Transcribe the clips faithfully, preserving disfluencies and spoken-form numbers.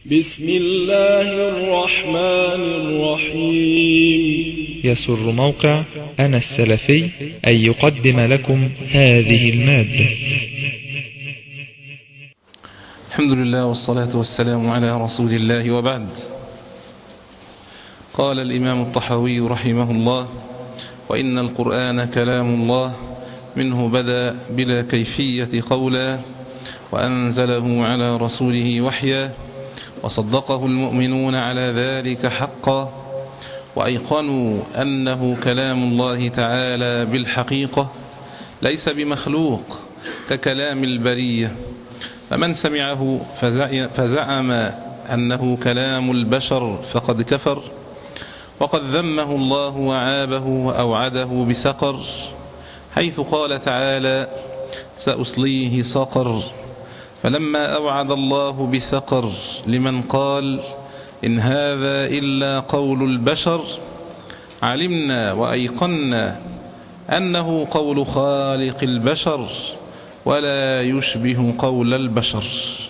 بسم الله الرحمن الرحيم. يسر موقع أنا السلفي أن يقدم لكم هذه المادة. الحمد لله والصلاة والسلام على رسول الله، وبعد. قال الإمام الطحاوي رحمه الله: وإن القرآن كلام الله، منه بدأ بلا كيفية قولا، وأنزله على رسوله وحيا، وصدقه المؤمنون على ذلك حقا، وأيقنوا أنه كلام الله تعالى بالحقيقة، ليس بمخلوق ككلام البرية. فمن سمعه فزعم أنه كلام البشر فقد كفر، وقد ذمه الله وعابه وأوعده بسقر، حيث قال تعالى: سأصليه سقر. فلما أوعد الله بسقر لمن قال إن هذا إلا قول البشر، علمنا وأيقنا أنه قول خالق البشر، ولا يشبه قول البشر.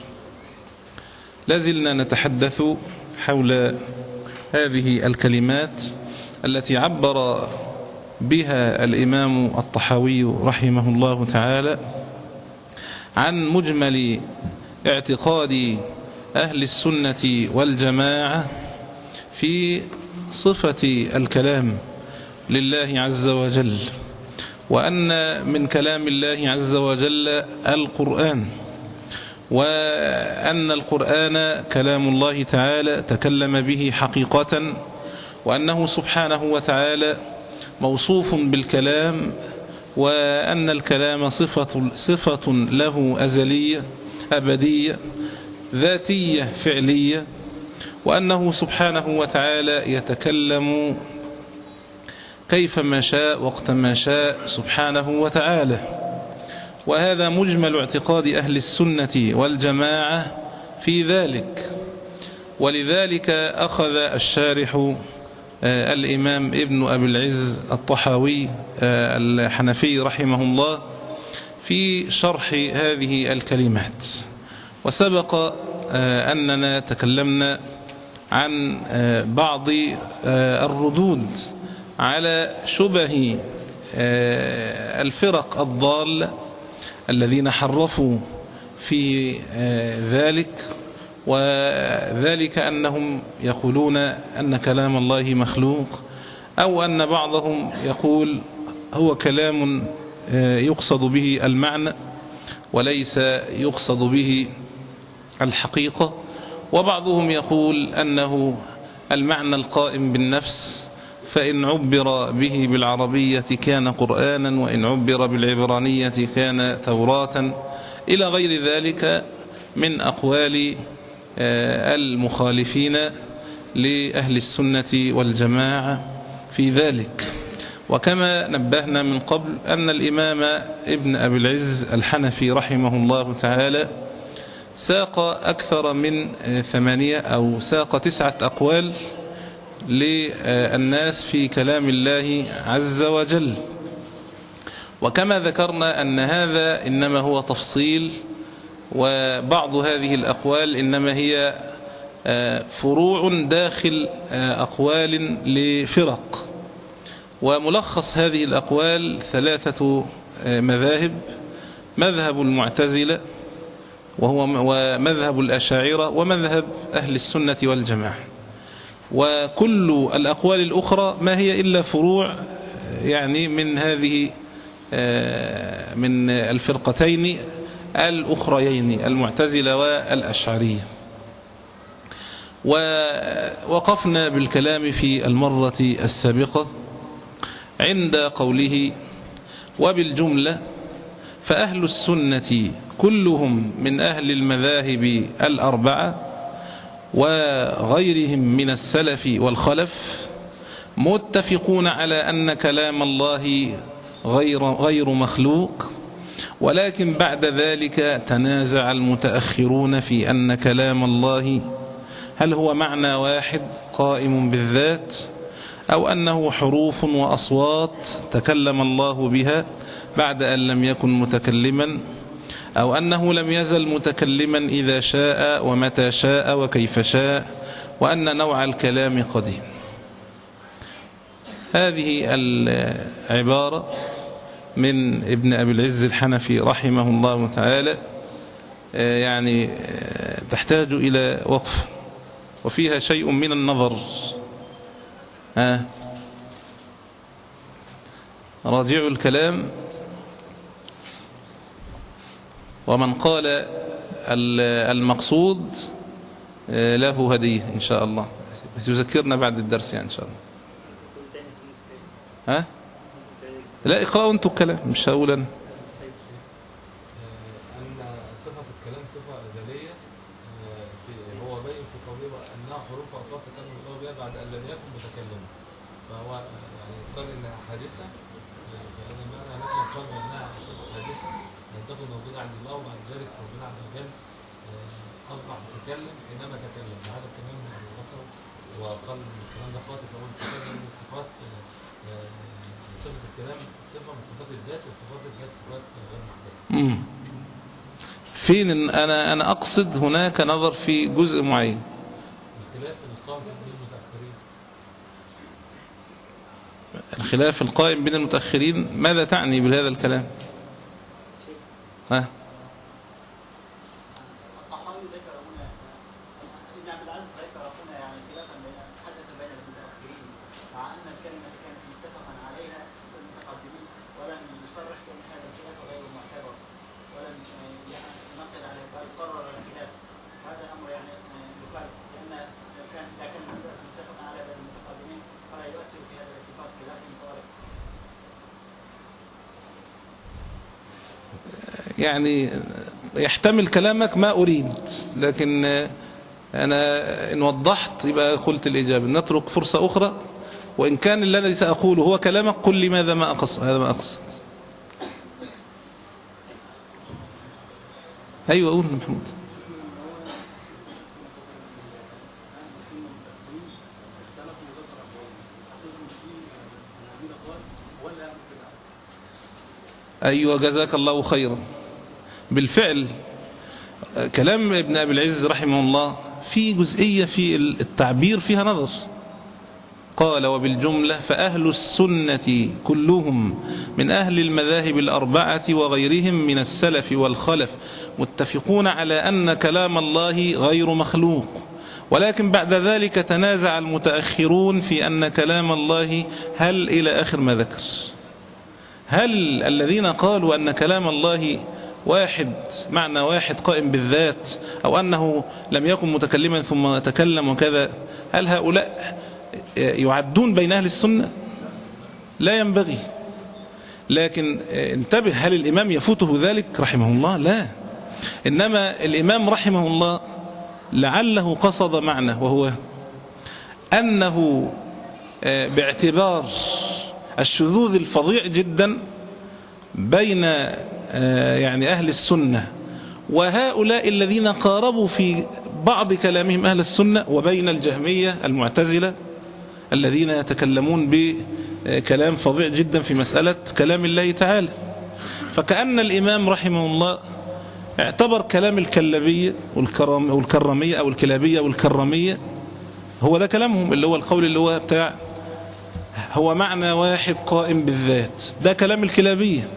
لازلنا نتحدث حول هذه الكلمات التي عبر بها الإمام الطحاوي رحمه الله تعالى عن مجمل اعتقاد أهل السنة والجماعة في صفة الكلام لله عز وجل، وأن من كلام الله عز وجل القرآن، وأن القرآن كلام الله تعالى تكلم به حقيقة، وأنه سبحانه وتعالى موصوف بالكلام، وأن الكلام صفة, صفة له أزلية أبدية ذاتية فعلية، وأنه سبحانه وتعالى يتكلم كيفما شاء وقت ما شاء سبحانه وتعالى. وهذا مجمل اعتقاد أهل السنة والجماعة في ذلك. ولذلك أخذ الشارح الإمام ابن أبي العز الطحاوي الحنفي رحمه الله في شرح هذه الكلمات. وسبق أننا تكلمنا عن بعض الردود على شبه الفرق الضالة الذين حرفوا في ذلك، وذلك أنهم يقولون أن كلام الله مخلوق، أو أن بعضهم يقول هو كلام يقصد به المعنى وليس يقصد به الحقيقة، وبعضهم يقول أنه المعنى القائم بالنفس، فإن عبر به بالعربية كان قرآنا، وإن عبر بالعبرانية كان توراة، إلى غير ذلك من أقوال المخالفين لأهل السنة والجماعة في ذلك. وكما نبهنا من قبل أن الإمام ابن أبي العز الحنفي رحمه الله تعالى ساق أكثر من ثمانية أو ساق تسعة أقوال للناس في كلام الله عز وجل. وكما ذكرنا أن هذا إنما هو تفصيل، وبعض هذه الأقوال إنما هي فروع داخل أقوال لفرق. وملخص هذه الأقوال ثلاثة مذاهب: مذهب المعتزلة، وهو ومذهب الأشاعرة، ومذهب أهل السنة والجماعة. وكل الأقوال الأخرى ما هي إلا فروع يعني من هذه من الفرقتين الأخريين، المعتزلة والأشعرية. ووقفنا بالكلام في المرة السابقة عند قوله: وبالجملة فأهل السنة كلهم من أهل المذاهب الأربعة وغيرهم من السلف والخلف متفقون على أن كلام الله غير, غير مخلوق، ولكن بعد ذلك تنازع المتأخرون في أن كلام الله هل هو معنى واحد قائم بالذات، أو أنه حروف وأصوات تكلم الله بها بعد أن لم يكن متكلما، أو أنه لم يزل متكلما إذا شاء ومتى شاء وكيف شاء، وأن نوع الكلام قديم. هذه العبارة من ابن أبي العز الحنفي رحمه الله تعالى يعني تحتاج إلى وقف، وفيها شيء من النظر. ها راجعوا الكلام. ومن قال المقصود له هدية إن شاء الله، بس يذكرنا بعد الدرس يعني إن شاء الله. ها لا اقرأوا أنتوا الكلام، مش هقول أنا. وقال الكلام ده خاطئ، فهو الكلام من الصفات، صفة الكلام صفة من صفات الذات، وصفات الذات صفات غير محدثة. فين أنا أنا أقصد هناك نظر في جزء معين. الخلاف القائم بين المتأخرين. الخلاف القائم بين المتأخرين، ماذا تعني بهذا الكلام؟ ها يعني يحتمل كلامك ما أريد، لكن أنا إن وضحت يبقى قلت الإجابة. نترك فرصة أخرى، وإن كان الذي سأقوله هو كلامك قل لي ماذا ما أقصد. هذا ما أقصد. أيوة قول محمود. أيوة جزاك الله خيرا. بالفعل كلام ابن أبي العز رحمه الله في جزئية في التعبير فيها نظر. قال وبالجملة فأهل السنة كلهم من أهل المذاهب الأربعة وغيرهم من السلف والخلف متفقون على أن كلام الله غير مخلوق، ولكن بعد ذلك تنازع المتأخرون في أن كلام الله هل إلى آخر ما ذكر. هل الذين قالوا أن كلام الله واحد معنى واحد قائم بالذات، أو أنه لم يكن متكلما ثم تكلم وكذا، هل هؤلاء يعدون بين أهل السنة؟ لا ينبغي. لكن انتبه، هل الإمام يفوته ذلك رحمه الله؟ لا، إنما الإمام رحمه الله لعله قصد معنى، وهو أنه باعتبار الشذوذ الفظيع جدا بين يعني أهل السنة وهؤلاء الذين قاربوا في بعض كلامهم أهل السنة، وبين الجهمية المعتزلة الذين يتكلمون بكلام فظيع جدا في مسألة كلام الله تعالى. فكأن الإمام رحمه الله اعتبر كلام الكلابية والكرمية أو الكلابية والكرمية هو ده كلامهم، اللي هو القول اللي هو بتاع هو معنى واحد قائم بالذات. ده كلام الكلابية،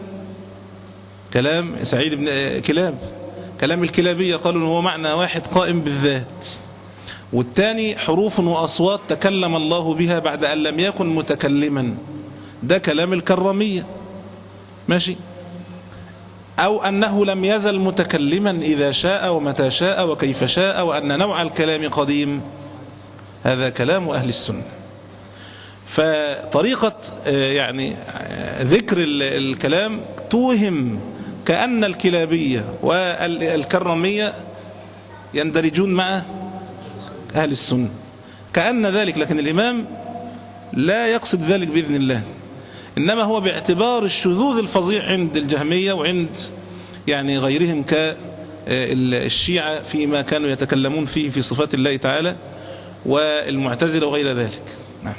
كلام سعيد بن كلاب، كلام الكلابية قالوا هو معنى واحد قائم بالذات. والثاني حروف وأصوات تكلم الله بها بعد أن لم يكن متكلما، ده كلام الكرمية. ماشي. أو أنه لم يزل متكلما إذا شاء ومتى شاء وكيف شاء، وأن نوع الكلام قديم، هذا كلام أهل السنة. فطريقة يعني ذكر الكلام توهم كأن الكلابية والكرمية يندرجون مع أهل السنة، كأن ذلك، لكن الإمام لا يقصد ذلك بإذن الله، إنما هو باعتبار الشذوذ الفظيع عند الجهمية وعند يعني غيرهم كالشيعة فيما كانوا يتكلمون فيه في صفات الله تعالى، والمعتزلة وغير ذلك. نعم.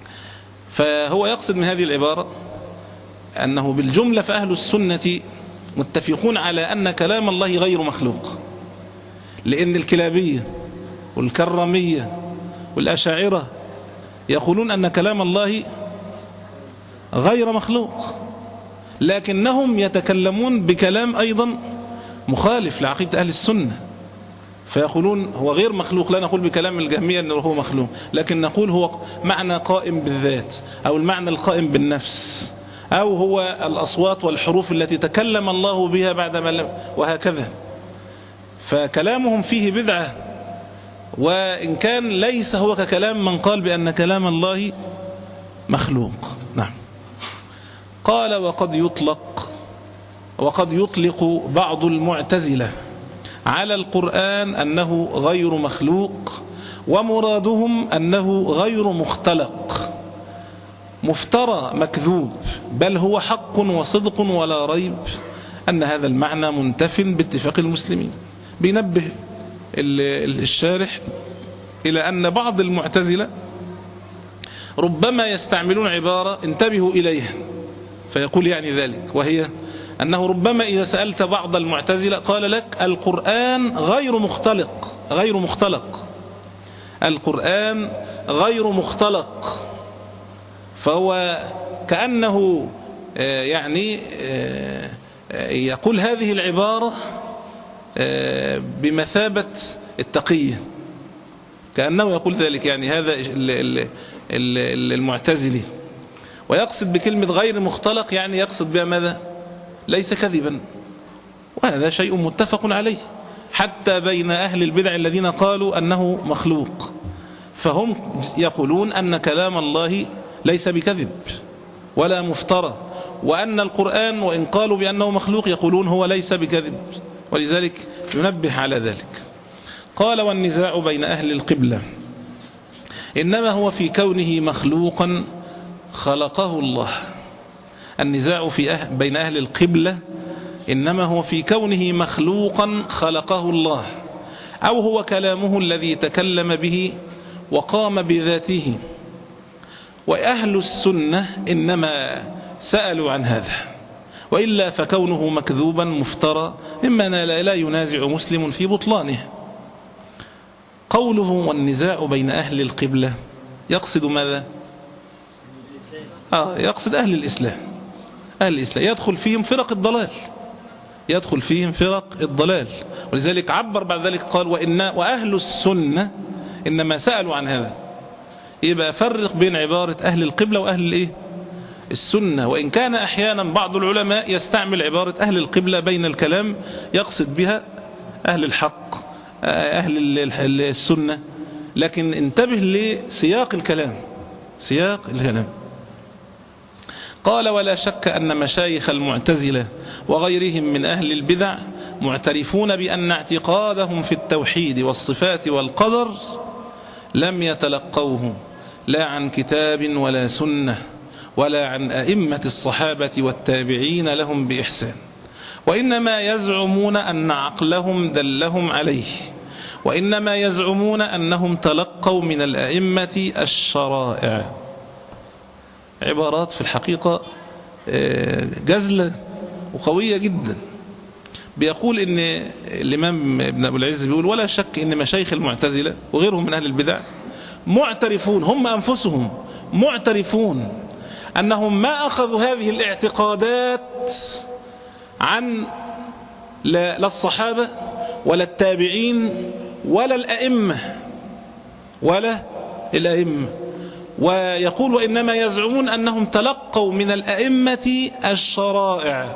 فهو يقصد من هذه العبارة أنه بالجملة فأهل السنة متفقون على أن كلام الله غير مخلوق، لأن الكلابية والكرامية والأشاعرة يقولون أن كلام الله غير مخلوق، لكنهم يتكلمون بكلام أيضا مخالف لعقيدة أهل السنة، فيقولون هو غير مخلوق. لا نقول بكلام الجهمية أنه هو مخلوق، لكن نقول هو معنى قائم بالذات، أو المعنى القائم بالنفس، أو هو الأصوات والحروف التي تكلم الله بها بعدما لم، وهكذا. فكلامهم فيه بدعة، وإن كان ليس هو ككلام من قال بأن كلام الله مخلوق. نعم. قال وقد يطلق وقد يطلق بعض المعتزلة على القرآن أنه غير مخلوق، ومرادهم أنه غير مختلق مفترى مكذوب، بل هو حق وصدق ولا ريب أن هذا المعنى منتف باتفاق المسلمين. بينبه الشارح إلى أن بعض المعتزلة ربما يستعملون عبارة انتبهوا إليها، فيقول يعني ذلك، وهي أنه ربما إذا سألت بعض المعتزلة قال لك القرآن غير مختلق غير مختلق القرآن غير مختلق، فهو كأنه يعني يقول هذه العبارة بمثابة التقية، كأنه يقول ذلك، يعني هذا المعتزلي، ويقصد بكلمة غير مختلق يعني يقصد بها ماذا؟ ليس كذبا، وهذا شيء متفق عليه حتى بين أهل البدع الذين قالوا أنه مخلوق، فهم يقولون أن كلام الله ليس بكذب ولا مفترى، وأن القرآن وإن قالوا بأنه مخلوق يقولون هو ليس بكذب، ولذلك ينبه على ذلك. قال والنزاع بين أهل القبلة إنما هو في كونه مخلوقا خلقه الله. النزاع في أهل بين أهل القبلة إنما هو في كونه مخلوقا خلقه الله، أو هو كلامه الذي تكلم به وقام بذاته. وأهل السنة إنما سألوا عن هذا، وإلا فكونه مكذوبا مفترى مما لا ينازع مسلم في بطلانه. قوله والنزاع بين أهل القبلة يقصد ماذا؟ آه يقصد أهل الإسلام. أهل الإسلام يدخل فيهم فرق الضلال، يدخل فيهم فرق الضلال، ولذلك عبر بعد ذلك قال وإن وأهل السنة إنما سألوا عن هذا. يبقى فرق بين عبارة أهل القبلة وأهل الإيه؟ السنة. وإن كان أحيانا بعض العلماء يستعمل عبارة أهل القبلة بين الكلام يقصد بها أهل الحق أهل السنة، لكن انتبه لسياق الكلام، سياق الكلام. قال ولا شك أن مشايخ المعتزلة وغيرهم من أهل البدع معترفون بأن اعتقادهم في التوحيد والصفات والقدر لم يتلقوه لا عن كتاب ولا سنة ولا عن أئمة الصحابة والتابعين لهم بإحسان، وإنما يزعمون أن عقلهم دلهم عليه، وإنما يزعمون أنهم تلقوا من الأئمة الشرائع. عبارات في الحقيقة جزلة وقوية جدا. بيقول إن الإمام ابن أبو العز بيقول ولا شك إن مشايخ المعتزلة وغيرهم من أهل البدع معترفون، هم أنفسهم معترفون أنهم ما أخذوا هذه الاعتقادات عن لا الصحابة ولا التابعين ولا الأئمة ولا الأئمة ويقول وإنما يزعمون أنهم تلقوا من الأئمة الشرائع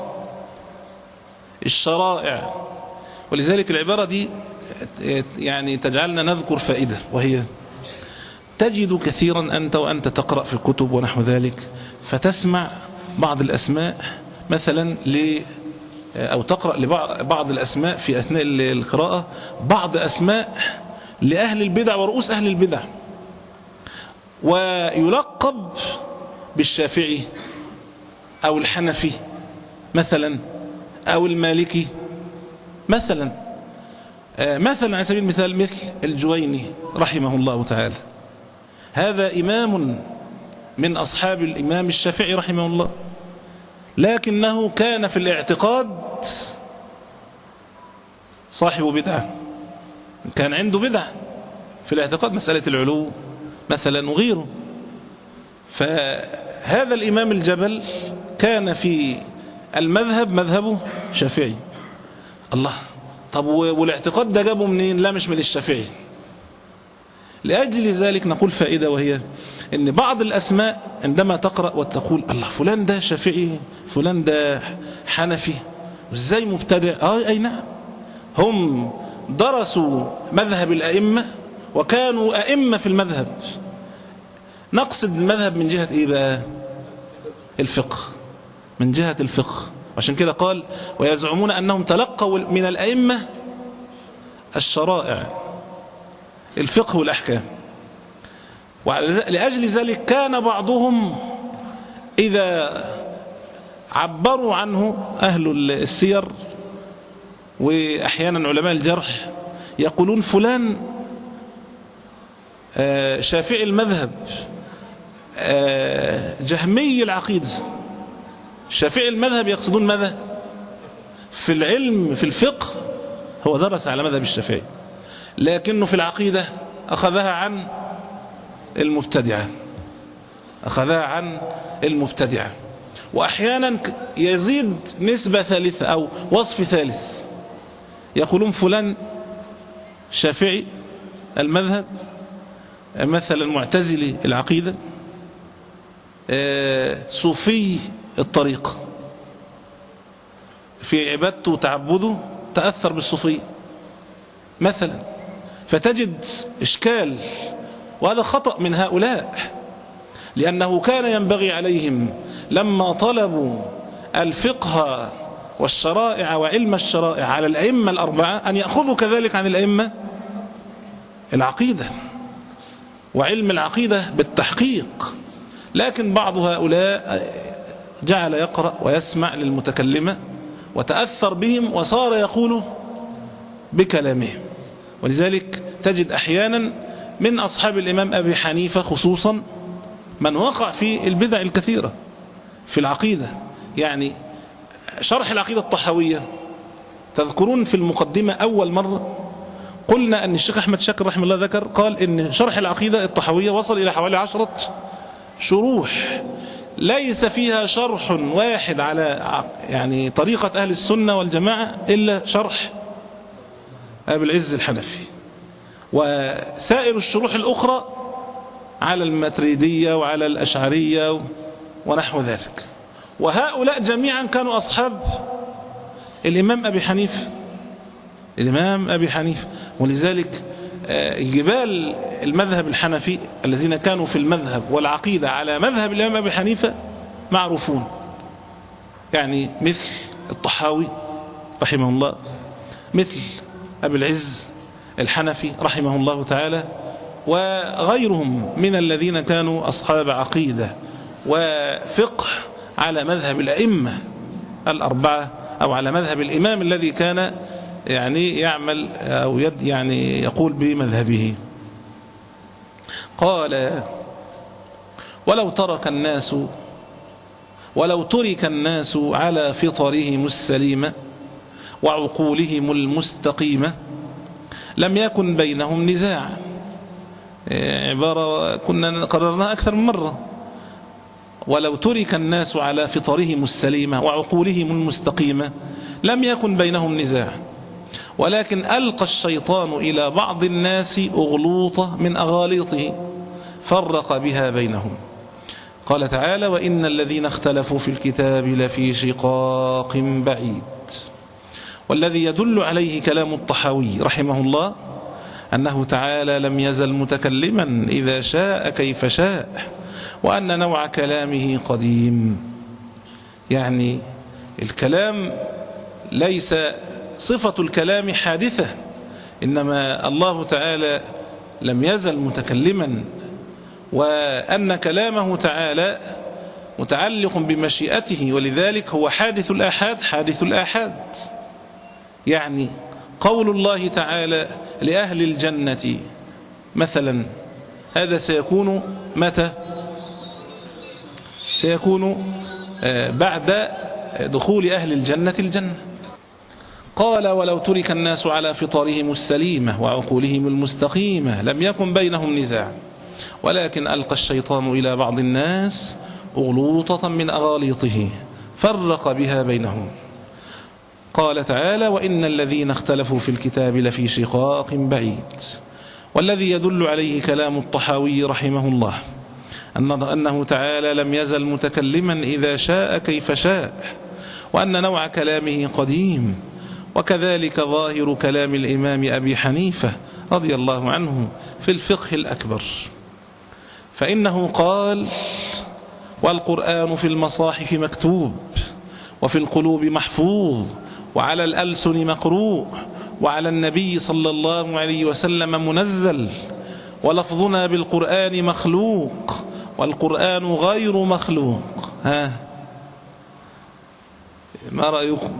الشرائع ولذلك العبارة دي يعني تجعلنا نذكر فائدة، وهي تجد كثيرا أنت وأنت تقرأ في الكتب ونحو ذلك فتسمع بعض الأسماء مثلا ل أو تقرأ لبعض الأسماء في أثناء القراءة بعض أسماء لأهل البدع ورؤوس أهل البدع، ويلقب بالشافعي أو الحنفي مثلا أو المالكي مثلا. مثلا على سبيل المثال مثل الجويني رحمه الله تعالى، هذا إمام من أصحاب الإمام الشافعي رحمه الله، لكنه كان في الاعتقاد صاحب بدعة، كان عنده بدعة في الاعتقاد، مسألة العلو مثلا وغيره. فهذا الإمام الجبل كان في المذهب مذهبه شافعي. الله، طب والاعتقاد ده جابه منين؟ لا، مش من الشافعي. لأجل ذلك نقول فائدة، وهي ان بعض الأسماء عندما تقرأ وتقول الله فلان ده شافعي، فلان ده حنفي، ازاي مبتدع؟ آه أي نعم، هم درسوا مذهب الأئمة وكانوا أئمة في المذهب. نقصد المذهب من جهة إيه بقى؟ الفقه، من جهة الفقه. عشان كده قال ويزعمون أنهم تلقوا من الأئمة الشرائع، الفقه والأحكام. ولأجل ذلك كان بعضهم إذا عبروا عنه أهل السير وأحيانا علماء الجرح يقولون فلان شافعي المذهب، جهمي العقيدة. شافعي المذهب يقصدون ماذا؟ في العلم في الفقه هو درس على مذهب الشافعي، لكنه في العقيدة أخذها عن المبتدعة، أخذها عن المبتدعة. وأحيانا يزيد نسبة ثالثة أو وصف ثالث، يقولون فلان شافعي المذهب، مثلا معتزلي العقيدة، صوفي الطريقة، في عبادته وتعبده تأثر بالصوفية مثلا، فتجد إشكال. وهذا خطأ من هؤلاء، لأنه كان ينبغي عليهم لما طلبوا الفقه والشرائع وعلم الشرائع على الأئمة الأربعة أن يأخذوا كذلك عن الأئمة العقيدة وعلم العقيدة بالتحقيق. لكن بعض هؤلاء جعل يقرأ ويسمع للمتكلمة وتأثر بهم وصار يقول بكلامهم. ولذلك تجد أحيانا من أصحاب الإمام أبي حنيفة خصوصا من وقع في البدع الكثيرة في العقيدة. يعني شرح العقيدة الطحاوية، تذكرون في المقدمة أول مرة قلنا أن الشيخ أحمد شاكر رحمه الله ذكر قال إن شرح العقيدة الطحاوية وصل إلى حوالي عشرة شروح، ليس فيها شرح واحد على يعني طريقة أهل السنة والجماعة إلا شرح أبي العز الحنفي، وسائر الشروح الأخرى على الماتريدية وعلى الأشعرية ونحو ذلك. وهؤلاء جميعا كانوا أصحاب الإمام أبي حنيفة، الإمام أبي حنيفة. ولذلك جبال المذهب الحنفي الذين كانوا في المذهب والعقيدة على مذهب الإمام أبي حنيفة معروفون، يعني مثل الطحاوي رحمه الله، مثل أبي العز الحنفي رحمه الله تعالى، وغيرهم من الذين كانوا أصحاب عقيدة وفقه على مذهب الأئمة الأربعة أو على مذهب الإمام الذي كان يعني يعمل أو يد يعني يقول بمذهبه. قال ولو ترك الناس ولو ترك الناس على فطرهم السليمة وعقولهم المستقيمة لم يكن بينهم نزاع. عبارة كنا قررناها أكثر من مرة. ولو ترك الناس على فطرهم السليمة وعقولهم المستقيمة لم يكن بينهم نزاع، ولكن ألقى الشيطان إلى بعض الناس أغلوطة من أغاليطه فرق بها بينهم. قال تعالى وإن الذين اختلفوا في الكتاب لفي شقاق بعيد. والذي يدل عليه كلام الطحاوي رحمه الله أنه تعالى لم يزل متكلما إذا شاء كيف شاء، وأن نوع كلامه قديم. يعني الكلام ليس صفة الكلام حادثة، إنما الله تعالى لم يزل متكلما، وأن كلامه تعالى متعلق بمشيئته، ولذلك هو حادث الآحاد حادث الآحاد. يعني قول الله تعالى لأهل الجنة مثلا هذا سيكون متى؟ سيكون بعد دخول أهل الجنة الجنة، قال ولو ترك الناس على فطرهم السليمة وعقولهم المستقيمة لم يكن بينهم نزاع، ولكن ألقى الشيطان إلى بعض الناس أغلوطة من أغاليطه فرق بها بينهم. قال تعالى وإن الذين اختلفوا في الكتاب لفي شقاق بعيد. والذي يدل عليه كلام الطحاوي رحمه الله أنه تعالى لم يزل متكلما إذا شاء كيف شاء، وأن نوع كلامه قديم، وكذلك ظاهر كلام الإمام أبي حنيفة رضي الله عنه في الفقه الأكبر، فإنه قال والقرآن في المصاحف مكتوب، وفي القلوب محفوظ، وعلى الألسن مقروء، وعلى النبي صلى الله عليه وسلم منزل، ولفظنا بالقرآن مخلوق، والقرآن غير مخلوق. ها ما رأيكم؟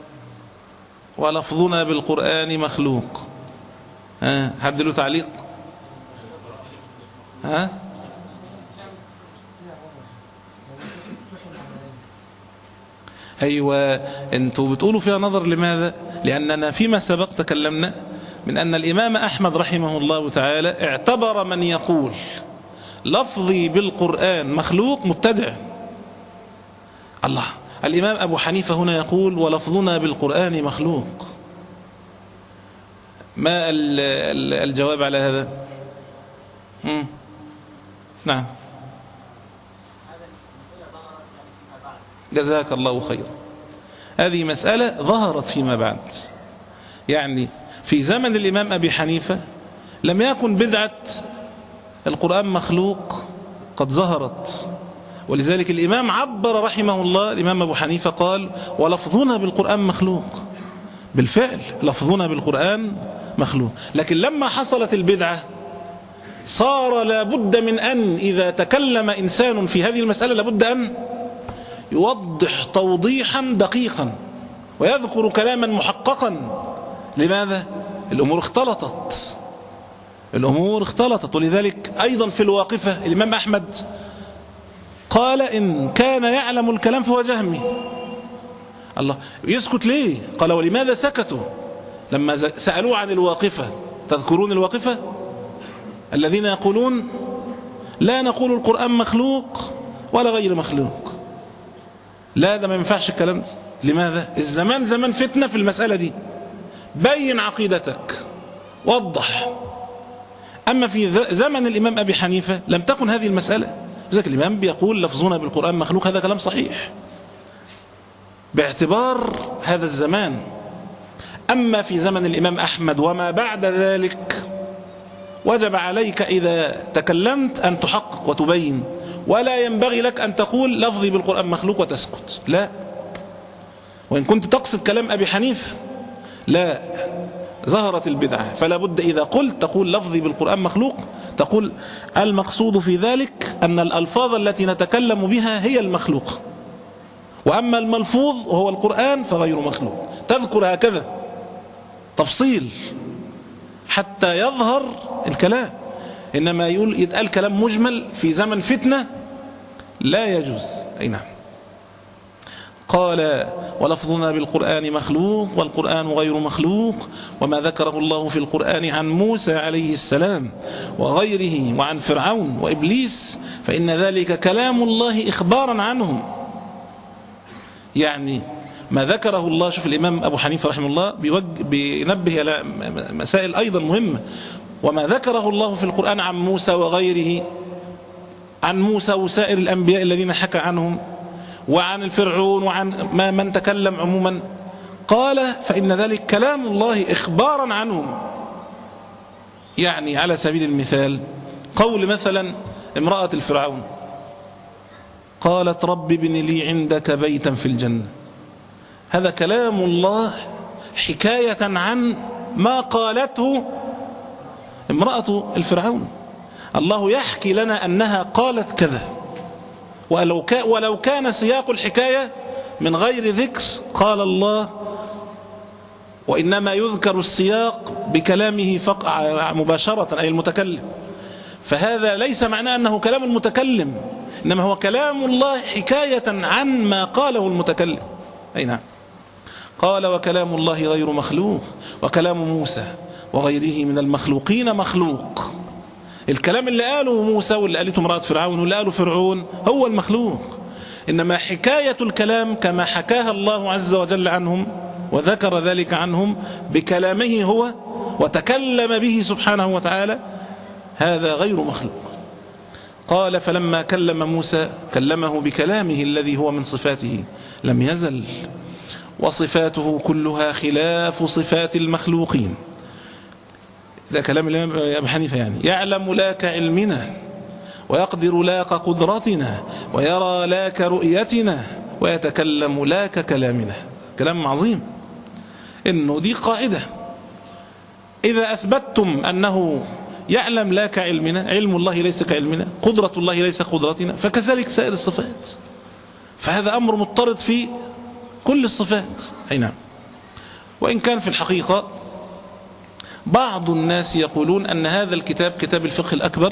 ولفظنا بالقرآن مخلوق. ها حد له تعليق؟ ها أيوة أنتوا بتقولوا فيها نظر. لماذا؟ لأننا فيما سبق تكلمنا من أن الإمام أحمد رحمه الله تعالى اعتبر من يقول لفظي بالقرآن مخلوق مبتدع. الله، الإمام أبو حنيفة هنا يقول ولفظنا بالقرآن مخلوق. ما الجواب على هذا؟ مم. نعم، جزاك الله خيرا. هذه مسألة ظهرت فيما بعد، يعني في زمن الإمام أبي حنيفة لم يكن بدعة القرآن مخلوق قد ظهرت، ولذلك الإمام عبر رحمه الله، الإمام أبو حنيفة قال ولفظنا بالقرآن مخلوق. بالفعل لفظنا بالقرآن مخلوق، لكن لما حصلت البدعة صار لابد من أن إذا تكلم إنسان في هذه المسألة لابد أن يوضح توضيحا دقيقا ويذكر كلاما محققا. لماذا؟ الأمور اختلطت، الأمور اختلطت. ولذلك أيضا في الواقفة الإمام أحمد قال إن كان يعلم الكلام فهو جهمي. الله، يسكت ليه؟ قال ولماذا سكتوا لما سألوه عن الواقفة؟ تذكرون الواقفة الذين يقولون لا نقول القرآن مخلوق ولا غير مخلوق. لا، ده ما ينفعش الكلام ده. لماذا؟ الزمان زمان فتنة في المسألة دي، بين عقيدتك، وضح. أما في زمن الإمام أبي حنيفة لم تكن هذه المسألة، لذلك الإمام بيقول لفظنا بالقرآن مخلوق، هذا كلام صحيح باعتبار هذا الزمان. أما في زمن الإمام أحمد وما بعد ذلك وجب عليك إذا تكلمت أن تحقق وتبين، ولا ينبغي لك أن تقول لفظي بالقرآن مخلوق وتسكت، لا. وإن كنت تقصد كلام أبي حنيفة لا، ظهرت البدعة، فلا بد إذا قلت تقول لفظي بالقرآن مخلوق تقول المقصود في ذلك أن الألفاظ التي نتكلم بها هي المخلوق، وأما الملفوظ وهو القرآن فغير مخلوق. تذكر هكذا تفصيل حتى يظهر الكلام. إنما يقول يتقال كلام مجمل في زمن فتنة لا يجوز. أي نعم. قال ولفظنا بالقرآن مخلوق والقرآن غير مخلوق، وما ذكره الله في القرآن عن موسى عليه السلام وغيره وعن فرعون وإبليس فإن ذلك كلام الله إخبارا عنهم. يعني ما ذكره الله، شوف الإمام أبو حنيفة رحمه الله بينبه على مسائل أيضا مهمة. وما ذكره الله في القرآن عن موسى وغيره، عن موسى وسائر الأنبياء الذين حكى عنهم، وعن الفرعون وعن ما من تكلم عموما، قال فإن ذلك كلام الله إخبارا عنهم. يعني على سبيل المثال قول مثلا امرأة الفرعون قالت رب ابن لي عندك بيتا في الجنة، هذا كلام الله حكاية عن ما قالته امرأة الفرعون. الله يحكي لنا أنها قالت كذا، ولو ولو كان سياق الحكاية من غير ذكر قال الله وإنما يذكر السياق بكلامه مباشرة أي المتكلم، فهذا ليس معناه أنه كلام المتكلم، إنما هو كلام الله حكاية عن ما قاله المتكلم. أي نعم. قال وكلام الله غير مخلوق، وكلام موسى وغيره من المخلوقين مخلوق. الكلام اللي قاله موسى واللي قالته امرأة فرعون واللي قاله فرعون هو المخلوق، إنما حكاية الكلام كما حكاها الله عز وجل عنهم وذكر ذلك عنهم بكلامه هو وتكلم به سبحانه وتعالى، هذا غير مخلوق. قال فلما كلم موسى كلمه بكلامه الذي هو من صفاته لم يزل، وصفاته كلها خلاف صفات المخلوقين. ده كلام الإمام أبي حنيفة، يعني يعلم لا كعلمنا، ويقدر لا كقدرتنا، ويرى لا كرؤيتنا، ويتكلم لا ككلامنا. كلام عظيم، إنه دي قاعدة، إذا أثبتتم أنه يعلم لا كعلمنا، علم الله ليس كعلمنا، قدرة الله ليس قدرتنا، فكذلك سائر الصفات. فهذا أمر مضطرد في كل الصفات. أي نعم. وإن كان في الحقيقة بعض الناس يقولون أن هذا الكتاب كتاب الفقه الأكبر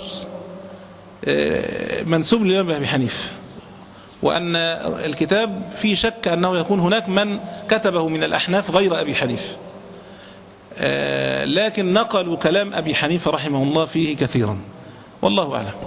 منسوب للإمام أبي حنيفة، وأن الكتاب فيه شك أنه يكون هناك من كتبه من الأحناف غير أبي حنيفة، لكن نقلوا كلام أبي حنيفة رحمه الله فيه كثيرا، والله أعلم.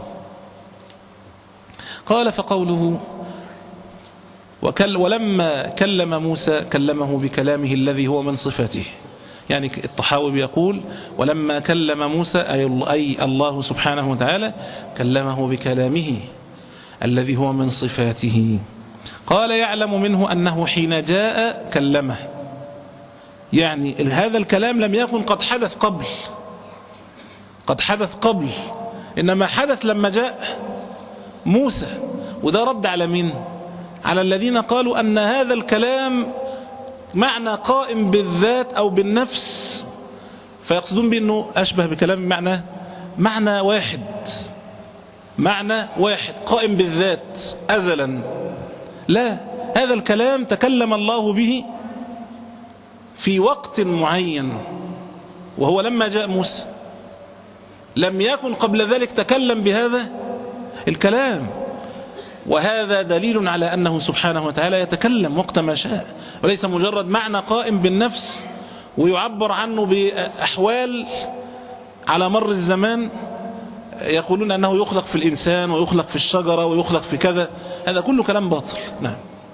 قال فقوله وكل ولما كلم موسى كلمه بكلامه الذي هو من صفاته، يعني الطحاوي بيقول ولما كلم موسى أي الله سبحانه وتعالى كلمه بكلامه الذي هو من صفاته. قال يعلم منه أنه حين جاء كلمه، يعني هذا الكلام لم يكن قد حدث قبل، قد حدث قبل، إنما حدث لما جاء موسى. وده رد على مين؟ على الذين قالوا أن هذا الكلام معنى قائم بالذات أو بالنفس، فيقصدون بأنه أشبه بكلام معنى معنى واحد، معنى واحد قائم بالذات أزلا. لا، هذا الكلام تكلم الله به في وقت معين، وهو لما جاء موسى، لم يكن قبل ذلك تكلم بهذا الكلام. وهذا دليل على أنه سبحانه وتعالى يتكلم وقت ما شاء، وليس مجرد معنى قائم بالنفس ويعبر عنه بأحوال على مر الزمان. يقولون أنه يخلق في الإنسان ويخلق في الشجرة ويخلق في كذا، هذا كله كلام باطل. نعم.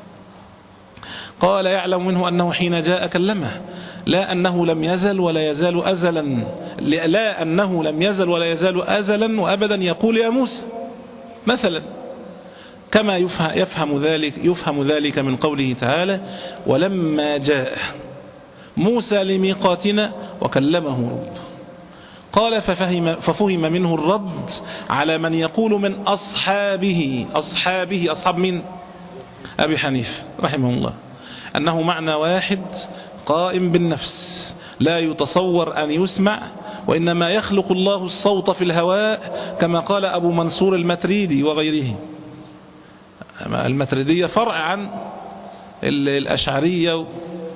قال يعلم منه أنه حين جاء كلمه، لا أنه لم يزل ولا يزال أزلا، لا أنه لم يزل ولا يزال أزلا وأبدا يقول يا موسى مثلا، كما يفهم ذلك يفهم ذلك من قوله تعالى ولما جاء موسى لميقاتنا وكلمه ربه. قال ففهم, ففهم منه الرد على من يقول من أصحابه أصحابه أصحاب من أبي حنيفة رحمه الله أنه معنى واحد قائم بالنفس لا يتصور أن يسمع، وإنما يخلق الله الصوت في الهواء كما قال أبو منصور المتريدي وغيره. المتريدية فرع عن الأشعرية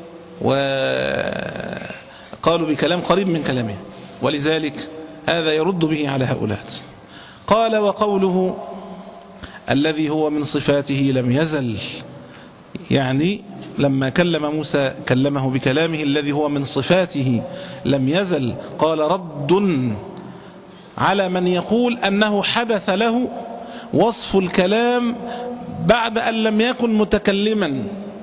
وقالوا بكلام قريب من كلامه، ولذلك هذا يرد به على هؤلاء. قال وقوله الذي هو من صفاته لم يزل، يعني لما كلم موسى كلمه بكلامه الذي هو من صفاته لم يزل. قال رد على من يقول أنه حدث له وصف الكلام بعد أن لم يكن متكلما.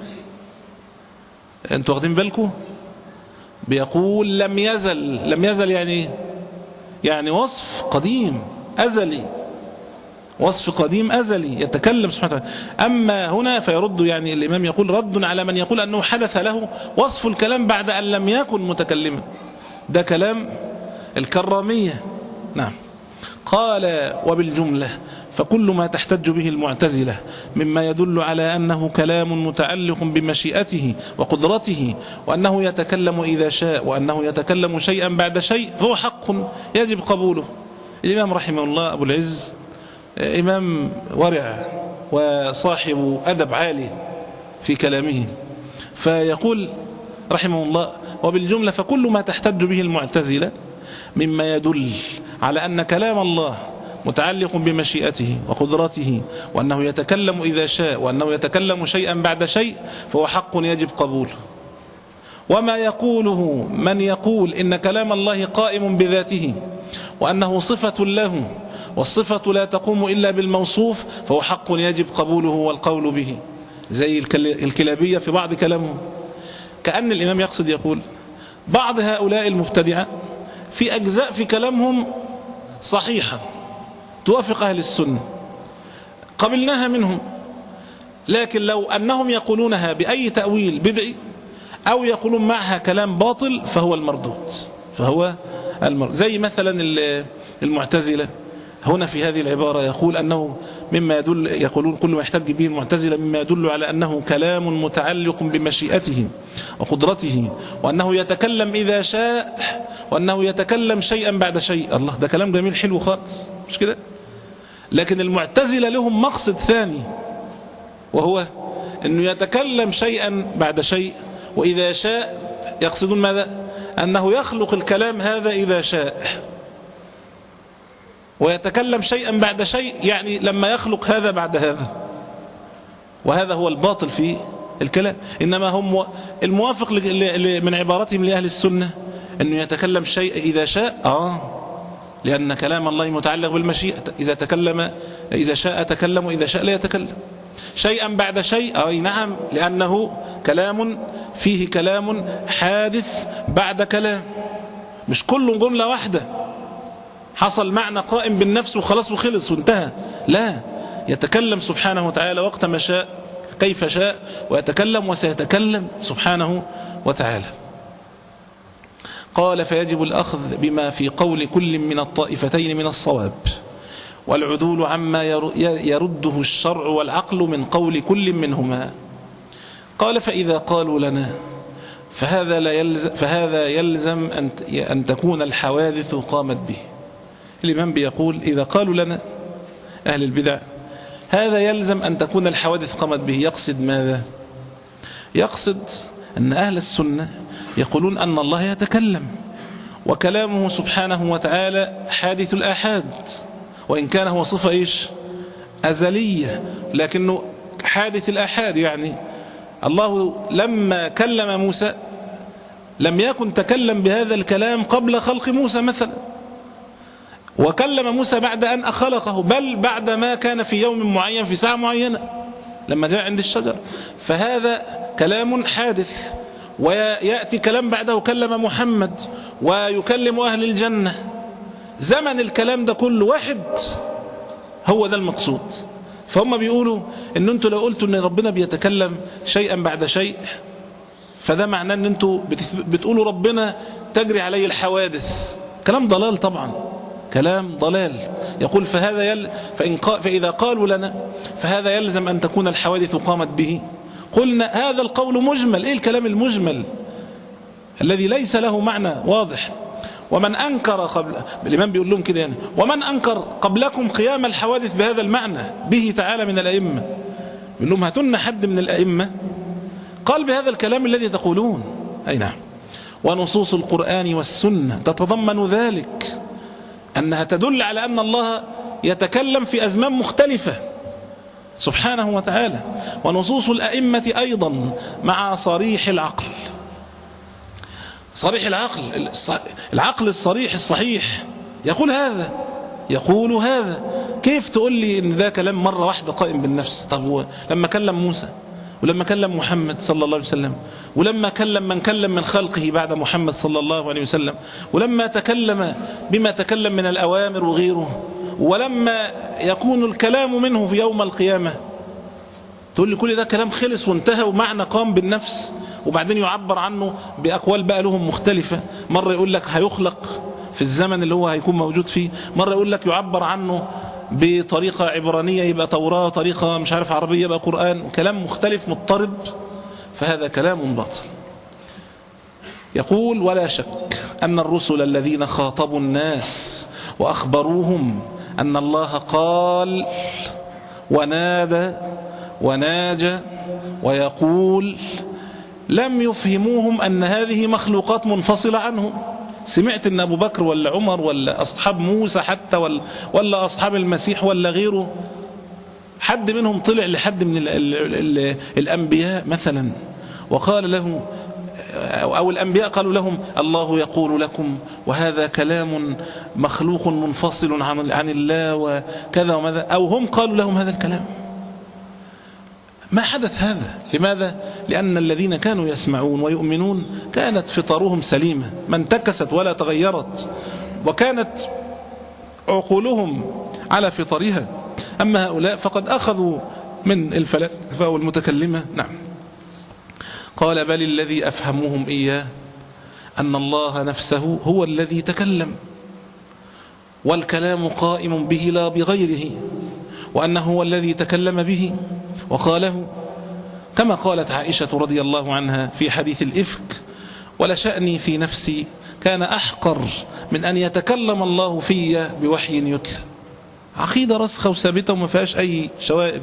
أنتوا واخدين بالكم؟ بيقول لم يزل، لم يزل يعني يعني وصف قديم أزلي، وصف قديم أزلي يتكلم سبحانه وتعالى. أما هنا فيرد، يعني الإمام يقول رد على من يقول أنه حدث له وصف الكلام بعد أن لم يكن متكلما، ده كلام الكرامية. نعم. قال وبالجملة فكل ما تحتج به المعتزلة مما يدل على أنه كلام متعلق بمشيئته وقدرته، وأنه يتكلم إذا شاء، وأنه يتكلم شيئا بعد شيء، فهو حق يجب قبوله. الإمام رحمه الله أبو العز إمام ورع وصاحب أدب عالي في كلامه، فيقول رحمه الله وبالجملة فكل ما تحتج به المعتزلة مما يدل على أن كلام الله متعلق بمشيئته وقدرته، وأنه يتكلم إذا شاء، وأنه يتكلم شيئا بعد شيء، فهو حق يجب قبوله. وما يقوله من يقول إن كلام الله قائم بذاته وأنه صفة له، والصفة لا تقوم إلا بالموصوف، فهو حق يجب قبوله والقول به، زي الكلابية في بعض كلامهم. كأن الإمام يقصد يقول بعض هؤلاء المبتدعة في أجزاء في كلامهم صحيحة توافق أهل السنة قبلناها منهم، لكن لو أنهم يقولونها بأي تأويل بدعي أو يقولون معها كلام باطل فهو المردود، فهو المردود. زي مثلا المعتزلة هنا في هذه العبارة يقول أنه مما يدل، يقولون كل ما يحتج به المعتزلة مما يدل على أنه كلام متعلق بمشيئته وقدرته، وأنه يتكلم إذا شاء، وأنه يتكلم شيئا بعد شيء. الله، ده كلام جميل حلو خالص، مش كده؟ لكن المعتزلة لهم مقصد ثاني، وهو أنه يتكلم شيئا بعد شيء، وإذا شاء يقصدون ماذا؟ أنه يخلق الكلام هذا إذا شاء، ويتكلم شيئا بعد شيء يعني لما يخلق هذا بعد هذا، وهذا هو الباطل في الكلام. إنما هم الموافق من عبارتهم لأهل السنة أنه يتكلم شيء إذا شاء، آه لأن كلام الله متعلق بالمشيئة، إذا تكلم إذا شاء تكلم وإذا شاء لا يتكلم. شيئا بعد شيء، أي نعم، لأنه كلام فيه كلام حادث بعد كلام، مش كل جملة واحدة حصل معنى قائم بالنفس وخلاص وخلص وانتهى، لا، يتكلم سبحانه وتعالى وقت ما شاء كيف شاء، ويتكلم وسيتكلم سبحانه وتعالى. قال فيجب الأخذ بما في قول كل من الطائفتين من الصواب، والعدول عما يرده الشرع والعقل من قول كل منهما. قال فإذا قالوا لنا فهذا, لا يلزم فهذا يلزم أن, أن تكون الحوادث قامت به. الإمام بيقول إذا قالوا لنا أهل البدع هذا يلزم أن تكون الحوادث قامت به، يقصد ماذا؟ يقصد أن أهل السنة يقولون أن الله يتكلم، وكلامه سبحانه وتعالى حادث الآحاد، وإن كان هو صفة إيش؟ أزلية، لكنه حادث الآحاد. يعني الله لما كلم موسى لم يكن تكلم بهذا الكلام قبل خلق موسى مثلا، وكلم موسى بعد أن أخلقه، بل بعد ما كان في يوم معين في ساعة معينة لما جاء عند الشجر، فهذا كلام حادث. ويأتي كلام بعده، كلم محمد ويكلم أهل الجنة، زمن الكلام ده كله واحد، هو ده المقصود. فهم بيقولوا ان انتوا لو قلتوا ان ربنا بيتكلم شيئا بعد شيء فده معناه ان انتوا بتقولوا ربنا تجري عليه الحوادث. كلام ضلال طبعا، كلام ضلال. يقول فهذا يل فإن قا فإذا قالوا لنا فهذا يلزم أن تكون الحوادث قامت به. قلنا هذا القول مجمل. ايه الكلام المجمل الذي ليس له معنى واضح؟ ومن أنكر قبل، الإمام بيقول لهم كده يعني، ومن أنكر قبلكم قيام الحوادث بهذا المعنى به تعالى من الأئمة، بيقول لهم هاتوا حد من الأئمة قال بهذا الكلام الذي تقولون. أي نعم. ونصوص القرآن والسنة تتضمن ذلك، أنها تدل على أن الله يتكلم في أزمان مختلفة سبحانه وتعالى. ونصوص الأئمة أيضا مع صريح العقل، صريح العقل، العقل الصريح الصحيح يقول هذا، يقول هذا. كيف تقول لي ان ده كلام مرة واحدة قائم بالنفس؟ طب هو لما كلم موسى، ولما كلم محمد صلى الله عليه وسلم، ولما كلم من كلم من خلقه بعد محمد صلى الله عليه وسلم، ولما تكلم بما تكلم من الأوامر وغيره، ولما يكون الكلام منه في يوم القيامة، تقول لي كل ده كلام خلص وانتهى ومعنى قام بالنفس، وبعدين يعبر عنه بأقوال بقى لهم مختلفة. مرة يقول لك هيخلق في الزمن اللي هو هيكون موجود فيه، مرة يقول لك يعبر عنه بطريقة عبرانية يبقى توراة، طريقة مش عارف عربية يبقى قرآن، كلام مختلف مضطرب، فهذا كلام باطل. يقول ولا شك أن الرسل الذين خاطبوا الناس وأخبروهم أن الله قال ونادى وناجى ويقول لم يفهموهم أن هذه مخلوقات منفصلة عنهم. سمعت أن أبو بكر ولا عمر ولا أصحاب موسى حتى ولا, ولا أصحاب المسيح ولا غيره، حد منهم طلع لحد من ال ال ال الأنبياء مثلا وقال له أو الأنبياء قالوا لهم الله يقول لكم وهذا كلام مخلوق منفصل عن عن الله وكذا وماذا، أو هم قالوا لهم هذا الكلام. ما حدث هذا. لماذا؟ لأن الذين كانوا يسمعون ويؤمنون كانت فطرهم سليمة ما انتكست ولا تغيرت، وكانت عقولهم على فطرها. أما هؤلاء فقد أخذوا من الفلاسفة والمتكلمة. نعم. قال بل الذي أفهمهم إياه أن الله نفسه هو الذي تكلم، والكلام قائم به لا بغيره، وأنه هو الذي تكلم به وقاله، كما قالت عائشة رضي الله عنها في حديث الإفك: ولشأني في نفسي كان أحقر من أن يتكلم الله في بوحي يتلى. عقيدة رسخة وثابتة وما فيهاش أي شوائب.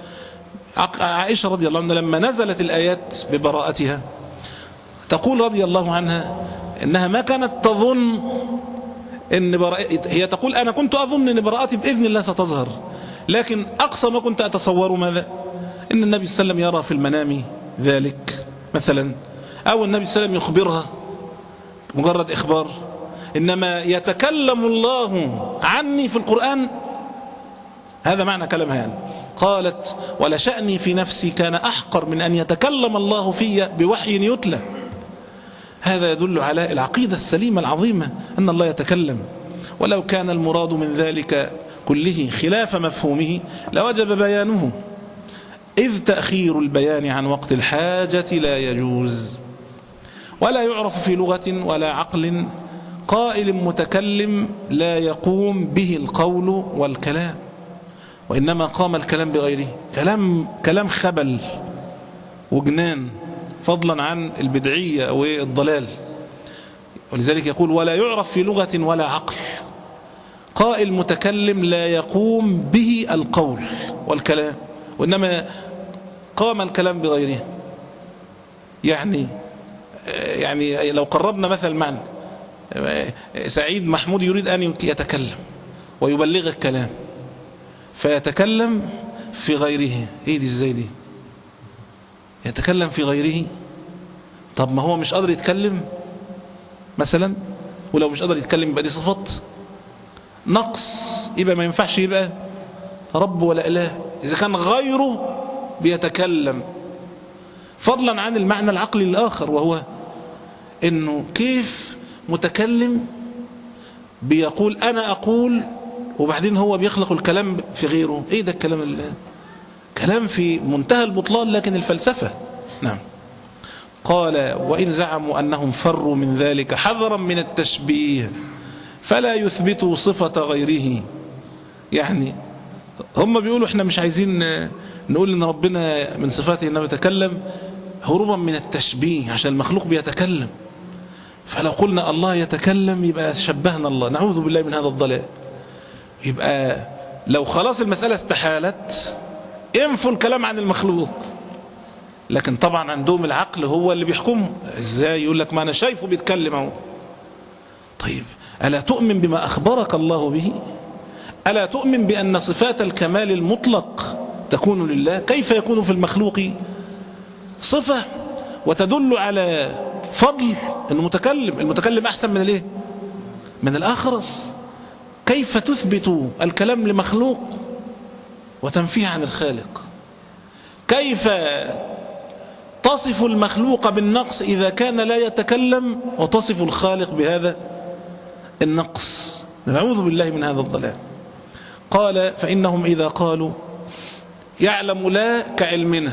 عائشة رضي الله عنها لما نزلت الآيات ببراءتها تقول رضي الله عنها إنها ما كانت تظن إن براء... هي تقول أنا كنت أظن إن براءتي بإذن الله ستظهر، لكن أقصى ما كنت أتصور ماذا؟ إن النبي صلى الله عليه وسلم يرى في المنام ذلك مثلا، أو النبي صلى الله عليه وسلم يخبرها مجرد إخبار. إنما يتكلم الله عني في القرآن، هذا معنى كلامها. يعني قالت ولشأني في نفسي كان أحقر من أن يتكلم الله في بوحي يتلى. هذا يدل على العقيدة السليمة العظيمة أن الله يتكلم. ولو كان المراد من ذلك كله خلاف مفهومه لوجب بيانه، إذ تأخير البيان عن وقت الحاجة لا يجوز. ولا يعرف في لغة ولا عقل قائل متكلم لا يقوم به القول والكلام، وإنما قام الكلام بغيره. كلام كلام خبل وجنان، فضلا عن البدعية والضلال. ولذلك يقول ولا يعرف في لغة ولا عقل قائل متكلم لا يقوم به القول والكلام، وإنما قام الكلام بغيره. يعني يعني لو قربنا مثل معنى سعيد محمود يريد أن يتكلم ويبلغ الكلام فيتكلم في غيره. ايه دي ازاي دي؟ يتكلم في غيره. طب ما هو مش قادر يتكلم مثلا، ولو مش قادر يتكلم يبقى دي صفات نقص، يبقى ما ينفعش يبقى رب ولا إله إذا كان غيره بيتكلم. فضلا عن المعنى العقلي الآخر، وهو إنه كيف متكلم بيقول أنا أقول وبعدين هو بيخلق الكلام في غيره. إيه ده الكلام اللي كلام في منتهى البطلان، لكن الفلسفة. نعم. قال وإن زعموا أنهم فروا من ذلك حذرا من التشبيه فلا يثبتوا صفة غيره. يعني هم بيقولوا احنا مش عايزين نقول ان ربنا من صفاته انه يتكلم هروبا من التشبيه عشان المخلوق بيتكلم، فلو قلنا الله يتكلم يبقى شبهنا الله. نعوذ بالله من هذا الضلال. يبقى لو خلاص المسألة استحالت انفوا الكلام عن المخلوق، لكن طبعا عندهم العقل هو اللي بيحكمه. ازاي؟ يقول لك ما انا شايفه بيتكلم اهو. طيب ألا تؤمن بما أخبرك الله به؟ ألا تؤمن بأن صفات الكمال المطلق تكون لله؟ كيف يكون في المخلوق صفة وتدل على فضل المتكلم؟ المتكلم أحسن من الايه؟ من الآخرس. كيف تثبت الكلام لمخلوق وتنفيه عن الخالق؟ كيف تصف المخلوق بالنقص إذا كان لا يتكلم وتصف الخالق بهذا النقص؟ نعوذ بالله من هذا الضلال. قال فإنهم إذا قالوا يعلم لا كعلمنا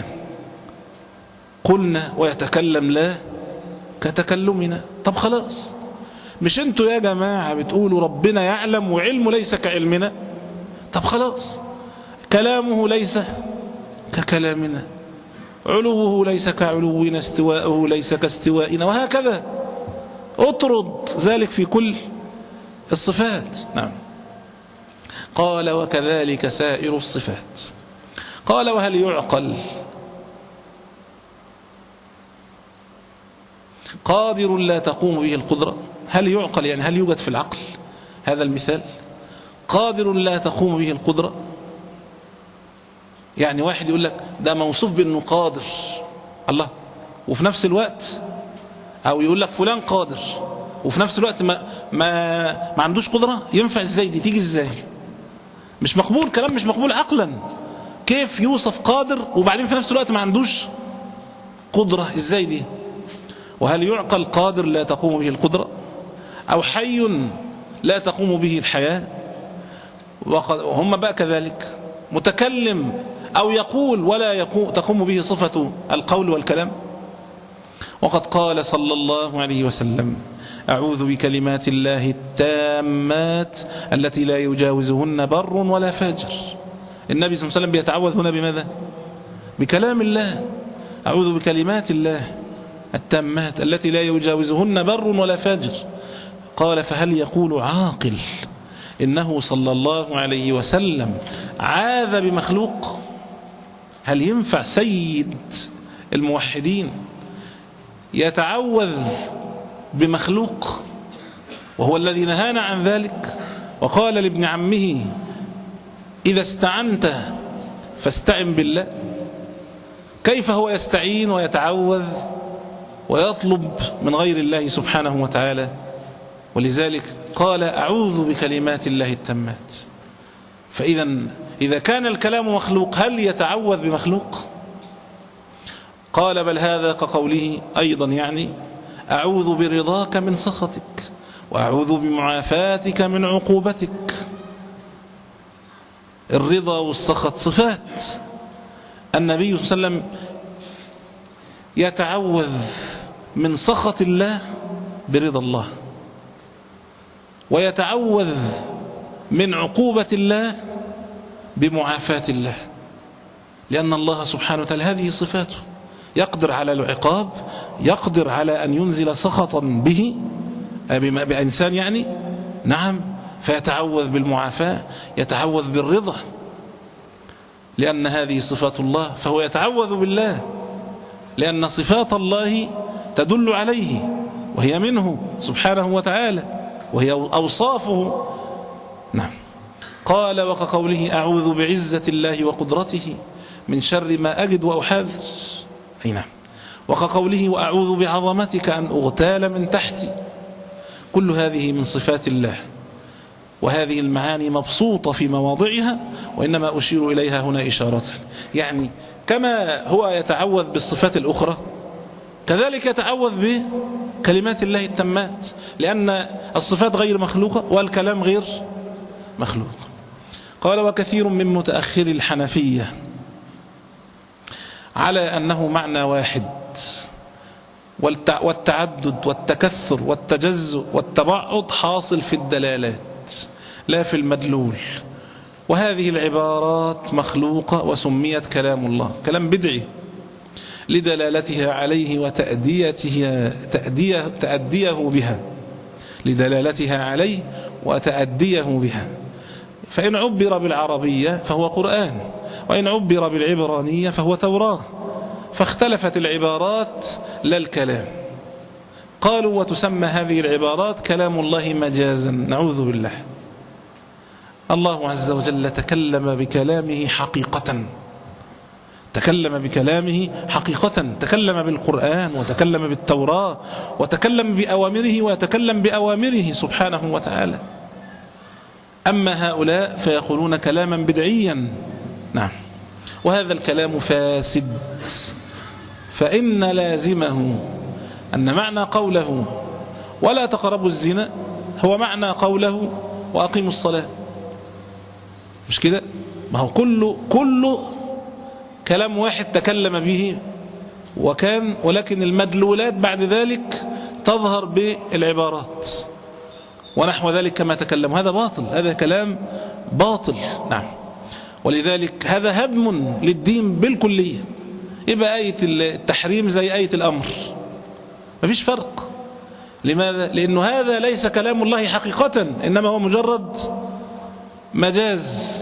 قلنا ويتكلم لا كتكلمنا. طب خلاص، مش انتوا يا جماعة بتقولوا ربنا يعلم وعلمه ليس كعلمنا؟ طب خلاص، كلامه ليس ككلامنا، علوه ليس كعلونا، استواءه ليس كاستوائنا، وهكذا اطرد ذلك في كل الصفات. نعم. قال وكذلك سائر الصفات. قال وهل يعقل قادر لا تقوم به القدرة؟ هل يعقل يعني هل يوجد في العقل هذا المثال؟ قادر لا تقوم به القدرة، يعني واحد يقول لك ده موصوف بأنه قادر الله، وفي نفس الوقت أو يقول لك فلان قادر وفي نفس الوقت ما, ما, ما عندوش قدرة، ينفع ازاي دي؟ تيجي ازاي؟ مش مقبول، كلام مش مقبول عقلا. كيف يوصف قادر وبعدين في نفس الوقت ما عندوش قدرة؟ ازاي دي؟ وهل يعقل قادر لا تقوم به القدرة، أو حي لا تقوم به الحياة؟ وهم بقى كذلك، متكلم أو يقول ولا يقوم تقوم به صفة القول والكلام. وقد قال صلى الله عليه وسلم: أعوذ بكلمات الله التامات التي لا يجاوزهن بر ولا فاجر. النبي صلى الله عليه وسلم بيتعوذ هنا بماذا؟ بكلام الله. أعوذ بكلمات الله التامات التي لا يجاوزهن بر ولا فاجر. قال: فهل يقول عاقل إنه صلى الله عليه وسلم عاذ بمخلوق؟ هل ينفع سيد الموحدين يتعوذ بمخلوق وهو الذي نهانا عن ذلك؟ وقال لابن عمه: إذا استعنت فاستعن بالله. كيف هو يستعين ويتعوذ ويطلب من غير الله سبحانه وتعالى؟ ولذلك قال: أعوذ بكلمات الله التامات. فإذا إذا كان الكلام مخلوق هل يتعوذ بمخلوق؟ قال: بل هذا كقوله أيضا، يعني أعوذ برضاك من سخطك وأعوذ بمعافاتك من عقوبتك. الرضا والسخط صفات. النبي صلى الله عليه وسلم يتعوذ من سخط الله برضا الله، ويتعوذ من عقوبة الله بمعافاة الله، لأن الله سبحانه وتعالى هذه صفاته، يقدر على العقاب، يقدر على أن ينزل سخطا به بإنسان يعني، نعم، فيتعوذ بالمعافاة، يتعوذ بالرضا، لأن هذه صفات الله، فهو يتعوذ بالله لأن صفات الله تدل عليه وهي منه سبحانه وتعالى وهي أوصافه. نعم. قال: وكقوله أعوذ بعزة الله وقدرته من شر ما أجد وأحاذر. أي نعم. وكقوله وأعوذ بعظمتك أن أغتال من تحتي. كل هذه من صفات الله، وهذه المعاني مبسوطة في مواضعها، وإنما أشير إليها هنا إشارة. يعني كما هو يتعوذ بالصفات الأخرى كذلك يتعوذ بكلمات الله التامات، لأن الصفات غير مخلوقة والكلام غير مخلوق. قال: وكثير من متأخر الحنفية على أنه معنى واحد، والتعدد والتكثر والتجزؤ والتبعض حاصل في الدلالات لا في المدلول. وهذه العبارات مخلوقة وسميت كلام الله، كلام بدعي لدلالتها عليه وتأديته تأديه, تأديه بها لدلالتها عليه وتأديه بها. فإن عبر بالعربية فهو قرآن، وإن عبر بالعبرانية فهو توراة، فاختلفت العبارات لا الكلام. قالوا: وتسمى هذه العبارات كلام الله مجازا. نعوذ بالله. الله عز وجل تكلم بكلامه حقيقة، تكلم بكلامه حقيقة، تكلم بالقرآن وتكلم بالتوراة وتكلم بأوامره ويتكلم بأوامره سبحانه وتعالى. أما هؤلاء فيقولون كلاما بدعيا. نعم. وهذا الكلام فاسد، فإن لازمه أن معنى قوله ولا تقربوا الزنا هو معنى قوله وأقيموا الصلاة. مش كده؟ ما هو كله كله كلام واحد تكلم به وكان، ولكن المدلولات بعد ذلك تظهر بالعبارات ونحو ذلك كما تكلم. هذا باطل، هذا كلام باطل. نعم. ولذلك هذا هدم للدين بالكلية. يبقى آية التحريم زي آية الأمر، مفيش فرق. لماذا؟ لأنه هذا ليس كلام الله حقيقة، إنما هو مجرد مجاز،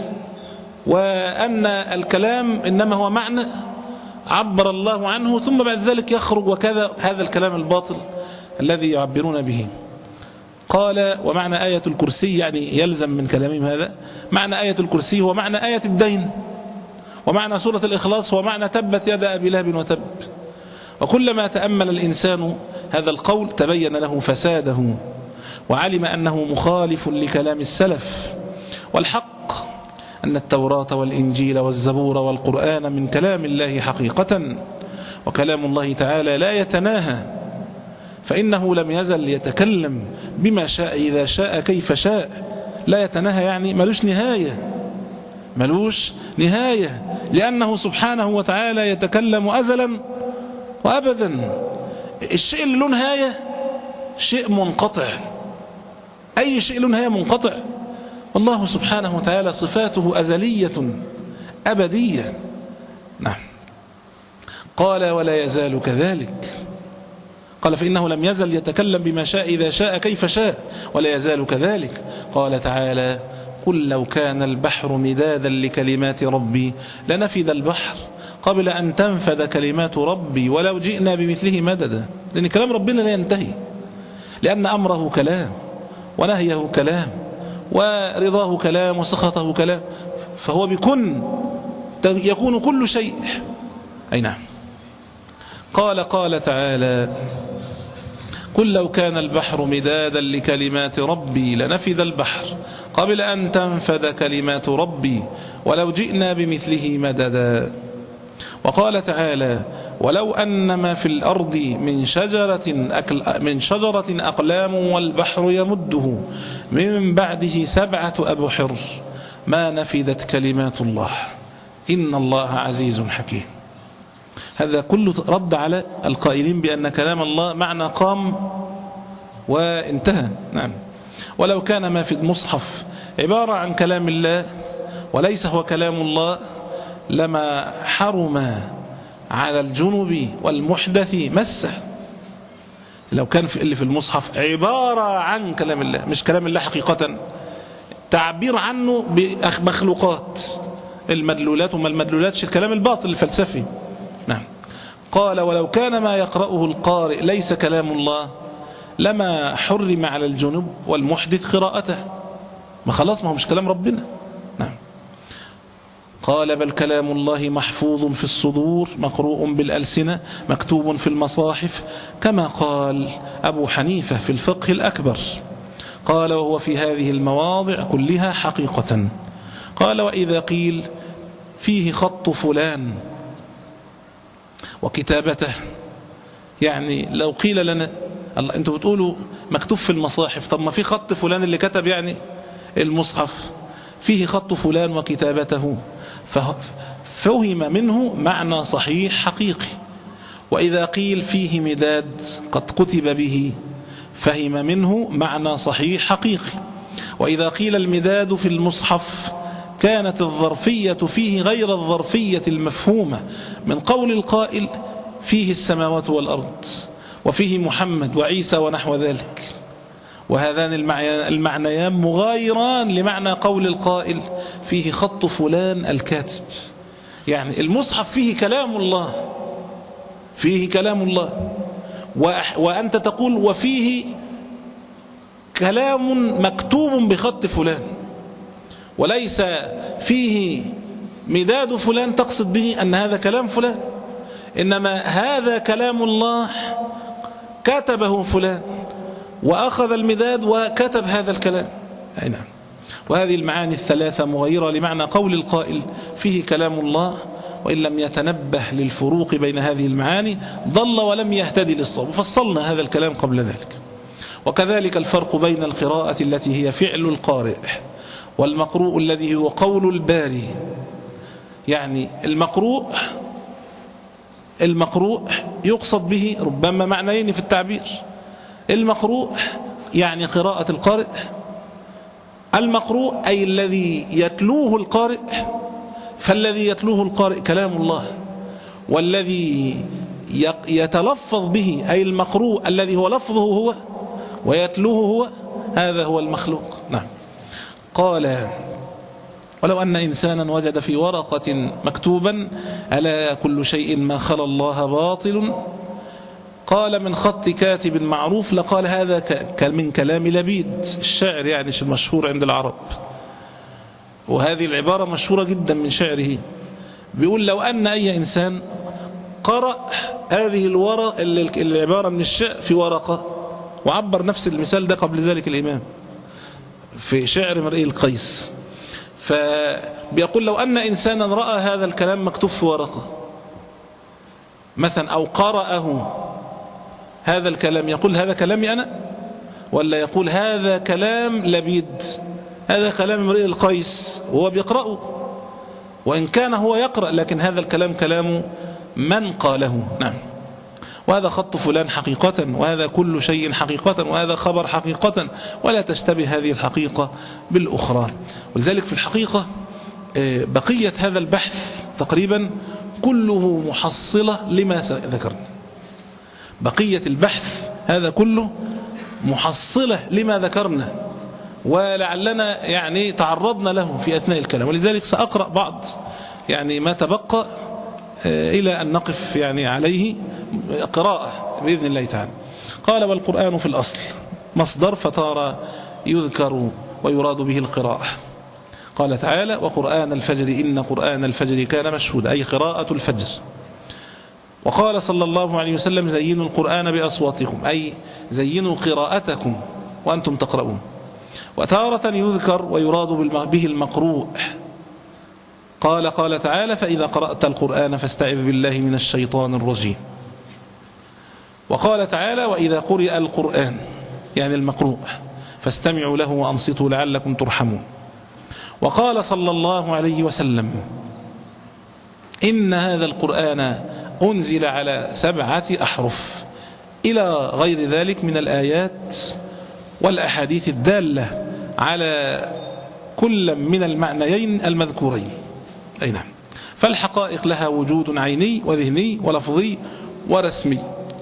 وأن الكلام إنما هو معنى عبر الله عنه ثم بعد ذلك يخرج، وكذا هذا الكلام الباطل الذي يعبرون به. قال: ومعنى آية الكرسي، يعني يلزم من كلامهم هذا، معنى آية الكرسي هو معنى آية الدين، ومعنى سورة الإخلاص هو معنى تبت يد أبي لهب وتب. وكلما تأمل الإنسان هذا القول تبين له فساده، وعلم أنه مخالف لكلام السلف. والحق أن التوراة والإنجيل والزبور والقرآن من كلام الله حقيقة، وكلام الله تعالى لا يتناهى، فإنه لم يزل يتكلم بما شاء إذا شاء كيف شاء. لا يتناهى يعني ملوش نهاية، ملوش نهاية، لأنه سبحانه وتعالى يتكلم أزلا وأبدا. الشيء اللي له نهاية شيء منقطع، أي شيء له نهاية منقطع. والله سبحانه وتعالى صفاته أزلية أبدية. نعم. قال ولا يزال كذلك. قال فإنه لم يزل يتكلم بما شاء إذا شاء كيف شاء، ولا يزال كذلك. قال تعالى قل لو كان البحر مدادا لكلمات ربي لنفد البحر قبل أن تنفد كلمات ربي ولو جئنا بمثله مددا. لأن كلام ربنا لا ينتهي، لأن أمره كلام، ونهيه كلام، ورضاه كلام، وسخطه كلام، فهو بكن يكون كل شيء. أي نعم. قال قال تعالى قل لو كان البحر مدادا لكلمات ربي لنفذ البحر قبل أن تنفد كلمات ربي ولو جئنا بمثله مددا. وقال تعالى ولو أن ما في الأرض من شجرة, أكل من شجرة أقلام والبحر يمده من بعده سبعة أبحر ما نفدت كلمات الله إن الله عزيز حكيم. هذا كله رد على القائلين بأن كلام الله معنى قام وانتهى. نعم. ولو كان ما في المصحف عبارة عن كلام الله وليس هو كلام الله لما حرم على الجنب والمحدث مسه. لو كان في اللي في المصحف عبارة عن كلام الله مش كلام الله حقيقة، تعبير عنه بمخلوقات، المدلولات وما المدلولات، الكلام الباطل الفلسفي. نعم. قال ولو كان ما يقرأه القارئ ليس كلام الله لما حرم على الجنب والمحدث قراءته، ما خلاص ما هو مش كلام ربنا. نعم. قال بل كلام الله محفوظ في الصدور مقروء بالألسنة مكتوب في المصاحف كما قال أبو حنيفة في الفقه الأكبر. قال وهو في هذه المواضع كلها حقيقة. قال وإذا قيل فيه خط فلان وكتابته، يعني لو قيل لنا الله انتوا بتقولوا مكتوب في المصاحف، طب ما في خط فلان اللي كتب يعني المصحف، فيه خط فلان وكتابته، ففهم منه معنى صحيح حقيقي. وإذا قيل فيه مداد قد كتب به فهم منه معنى صحيح حقيقي. وإذا قيل المداد في المصحف كانت الظرفية فيه غير الظرفية المفهومة من قول القائل فيه السماوات والأرض وفيه محمد وعيسى ونحو ذلك، وهذان المعنيان مغايران لمعنى قول القائل فيه خط فلان الكاتب. يعني المصحف فيه كلام الله، فيه كلام الله، وأنت تقول وفيه كلام مكتوب بخط فلان، وليس فيه مداد فلان تقصد به أن هذا كلام فلان، إنما هذا كلام الله كتبه فلان وأخذ المداد وكتب هذا الكلام. أي نعم. وهذه المعاني الثلاثة مغيرة لمعنى قول القائل فيه كلام الله، وإن لم يتنبه للفروق بين هذه المعاني ضل ولم يهتدي للصواب. وفصلنا هذا الكلام قبل ذلك. وكذلك الفرق بين القراءة التي هي فعل القارئ والمقروء الذي هو قول الباري. يعني المقروء المقروء يقصد به ربما معنيين في التعبير. المقروء يعني قراءة القارئ، المقروء أي الذي يتلوه القارئ، فالذي يتلوه القارئ كلام الله، والذي يتلفظ به أي المقروء الذي هو لفظه هو ويتلوه هو، هذا هو المخلوق. نعم. قال ولو أن إنسانا وجد في ورقة مكتوبا ألا كل شيء ما خلا الله باطل، قال من خط كاتب معروف لقال هذا من كلام لبيد الشاعر، يعني المشهور عند العرب، وهذه العبارة مشهورة جدا من شعره. بيقول لو أن أي إنسان قرأ هذه الورق العبارة من الشعر في ورقة، وعبر نفس المثال ده قبل ذلك الإمام في شعر امرئ القيس. فبيقول لو أن إنسانا رأى هذا الكلام مكتوب في ورقة مثلا أو قرأه هذا الكلام، يقول هذا كلامي أنا ولا يقول هذا كلام لبيد، هذا كلام امرئ القيس وهو بيقرأه، وإن كان هو يقرأ لكن هذا الكلام كلام من قاله. نعم. وهذا خط فلان حقيقة، وهذا كل شيء حقيقة، وهذا خبر حقيقة، ولا تشتبه هذه الحقيقة بالأخرى. ولذلك في الحقيقة بقية هذا البحث تقريبا كله محصلة لما ذكرنا. بقية البحث هذا كله محصلة لما ذكرنا، ولعلنا يعني تعرضنا له في أثناء الكلام. ولذلك سأقرأ بعض يعني ما تبقى إلى أن نقف يعني عليه قراءة بإذن الله تعالى. قال والقرآن في الأصل مصدر فتارة يذكر ويراد به القراءة. قال تعالى وقرآن الفجر إن قرآن الفجر كان مشهودا، أي قراءة الفجر. وقال صلى الله عليه وسلم زينوا القرآن بأصواتكم، أي زينوا قراءتكم وأنتم تقرؤون. وتارة يذكر ويراد به المقروء. قال قال تعالى فإذا قرأت القرآن فاستعذ بالله من الشيطان الرجيم. وقال تعالى وإذا قرئ القرآن يعني المقروء فاستمعوا له وأنصتوا لعلكم ترحمون. وقال صلى الله عليه وسلم إن هذا القرآن أنزل على سبعة أحرف، إلى غير ذلك من الآيات والأحاديث الدالة على كل من المعنيين المذكورين. أي نعم. فالحقائق لها وجود عيني وذهني ولفظي ورسمي،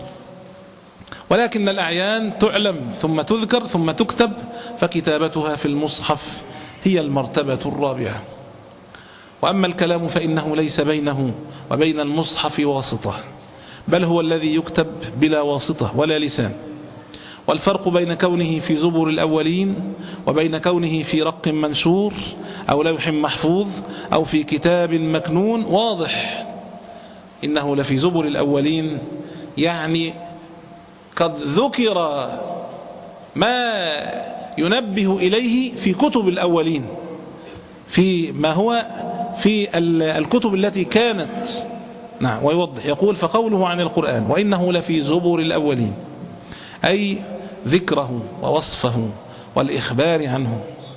ولكن الأعيان تعلم ثم تذكر ثم تكتب، فكتابتها في المصحف هي المرتبة الرابعة. وأما الكلام فإنه ليس بينه وبين المصحف واسطة، بل هو الذي يكتب بلا واسطة ولا لسان. والفرق بين كونه في زبر الأولين وبين كونه في رق منشور أو لوح محفوظ أو في كتاب مكنون واضح. إنه لفي زبر الأولين يعني قد ذكر ما ينبه إليه في كتب الأولين، في ما هو في الكتب التي كانت. نعم. ويوضح يقول فقوله عن القرآن وإنه لفي زبر الأولين، أي ذكره ووصفه والإخبار عنه،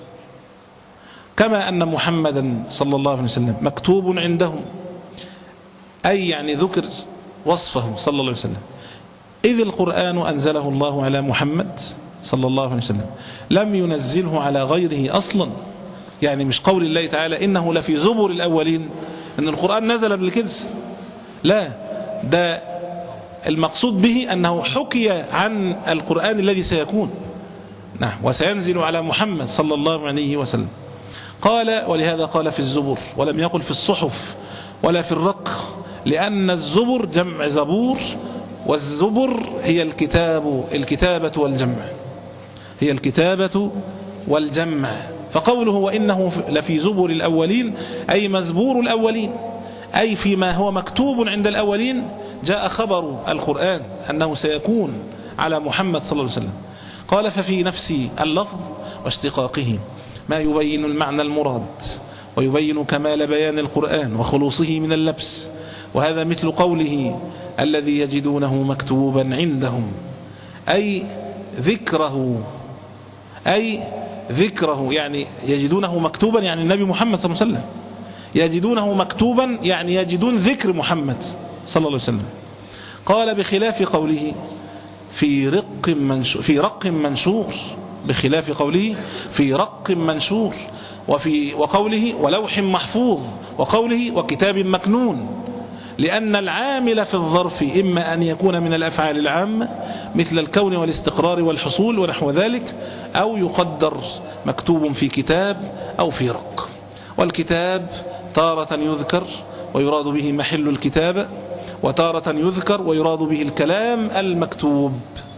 كما أن محمدا صلى الله عليه وسلم مكتوب عندهم، أي يعني ذكر وصفه صلى الله عليه وسلم. إذ القرآن أنزله الله على محمد صلى الله عليه وسلم، لم ينزله على غيره أصلا. يعني مش قول الله تعالى إنه لفي زبر الأولين أن القرآن نزل بالكنس، لا، ده المقصود به أنه حكي عن القرآن الذي سيكون. نعم. وسينزل على محمد صلى الله عليه وسلم. قال ولهذا قال في الزبر ولم يقل في الصحف ولا في الرق، لأن الزبر جمع زبور، والزبر هي الكتاب الكتابة والجمع، هي الكتابة والجمع. فقوله وإنه لفي زبر الأولين أي مزبور الأولين، أي فيما هو مكتوب عند الأولين جاء خبر القرآن أنه سيكون على محمد صلى الله عليه وسلم. قال ففي نفس اللفظ واشتقاقه ما يبين المعنى المراد ويبين كمال بيان القرآن وخلوصه من اللبس، وهذا مثل قوله الذي يجدونه مكتوبا عندهم، أي ذكره، أي ذكره يعني يجدونه مكتوبا يعني النبي محمد صلى الله عليه وسلم، يجدونه مكتوبا يعني يجدون ذكر محمد صلى الله عليه وسلم. قال بخلاف قوله في رق منشور، في رق منشور، بخلاف قوله في رق منشور، وفي وقوله ولوح محفوظ، وقوله وكتاب مكنون، لأن العامل في الظرف إما أن يكون من الأفعال العامة مثل الكون والاستقرار والحصول ونحو ذلك، أو يقدر مكتوب في كتاب أو في رق. والكتاب تارة يذكر ويراد به محل الكتابة، وتارة يذكر ويراد به الكلام المكتوب.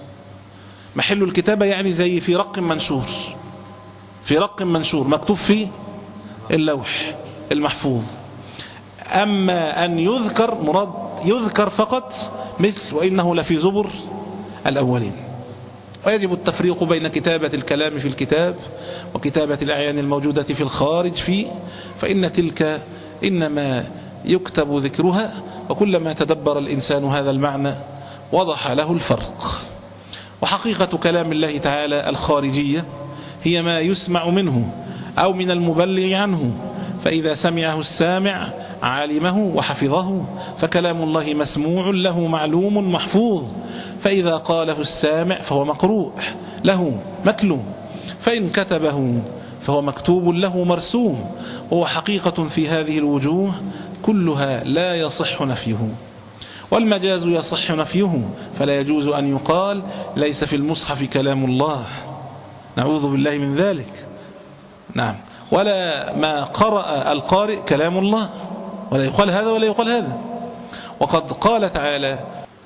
محل الكتابة يعني زي في رق منشور، في رق منشور مكتوب فيه اللوح المحفوظ. أما أن يذكر مراد يذكر فقط مثل وإنه لفي زبر الأولين. ويجب التفريق بين كتابة الكلام في الكتاب وكتابة الأعيان الموجودة في الخارج فيه، فإن تلك إنما يكتب ذكرها، وكلما تدبر الإنسان هذا المعنى وضح له الفرق. وحقيقة كلام الله تعالى الخارجية هي ما يسمع منه أو من المبلغ عنه، فإذا سمعه السامع علمه وحفظه، فكلام الله مسموع له معلوم محفوظ، فإذا قاله السامع فهو مقروء له متلو، فإن كتبه فهو مكتوب له مرسوم. وهو حقيقة في هذه الوجوه كلها لا يصح نفيه، والمجاز يصح نفيه، فلا يجوز أن يقال ليس في المصحف كلام الله، نعوذ بالله من ذلك. نعم. ولا ما قرأ القارئ كلام الله، ولا يقال هذا ولا يقال هذا. وقد قال تعالى: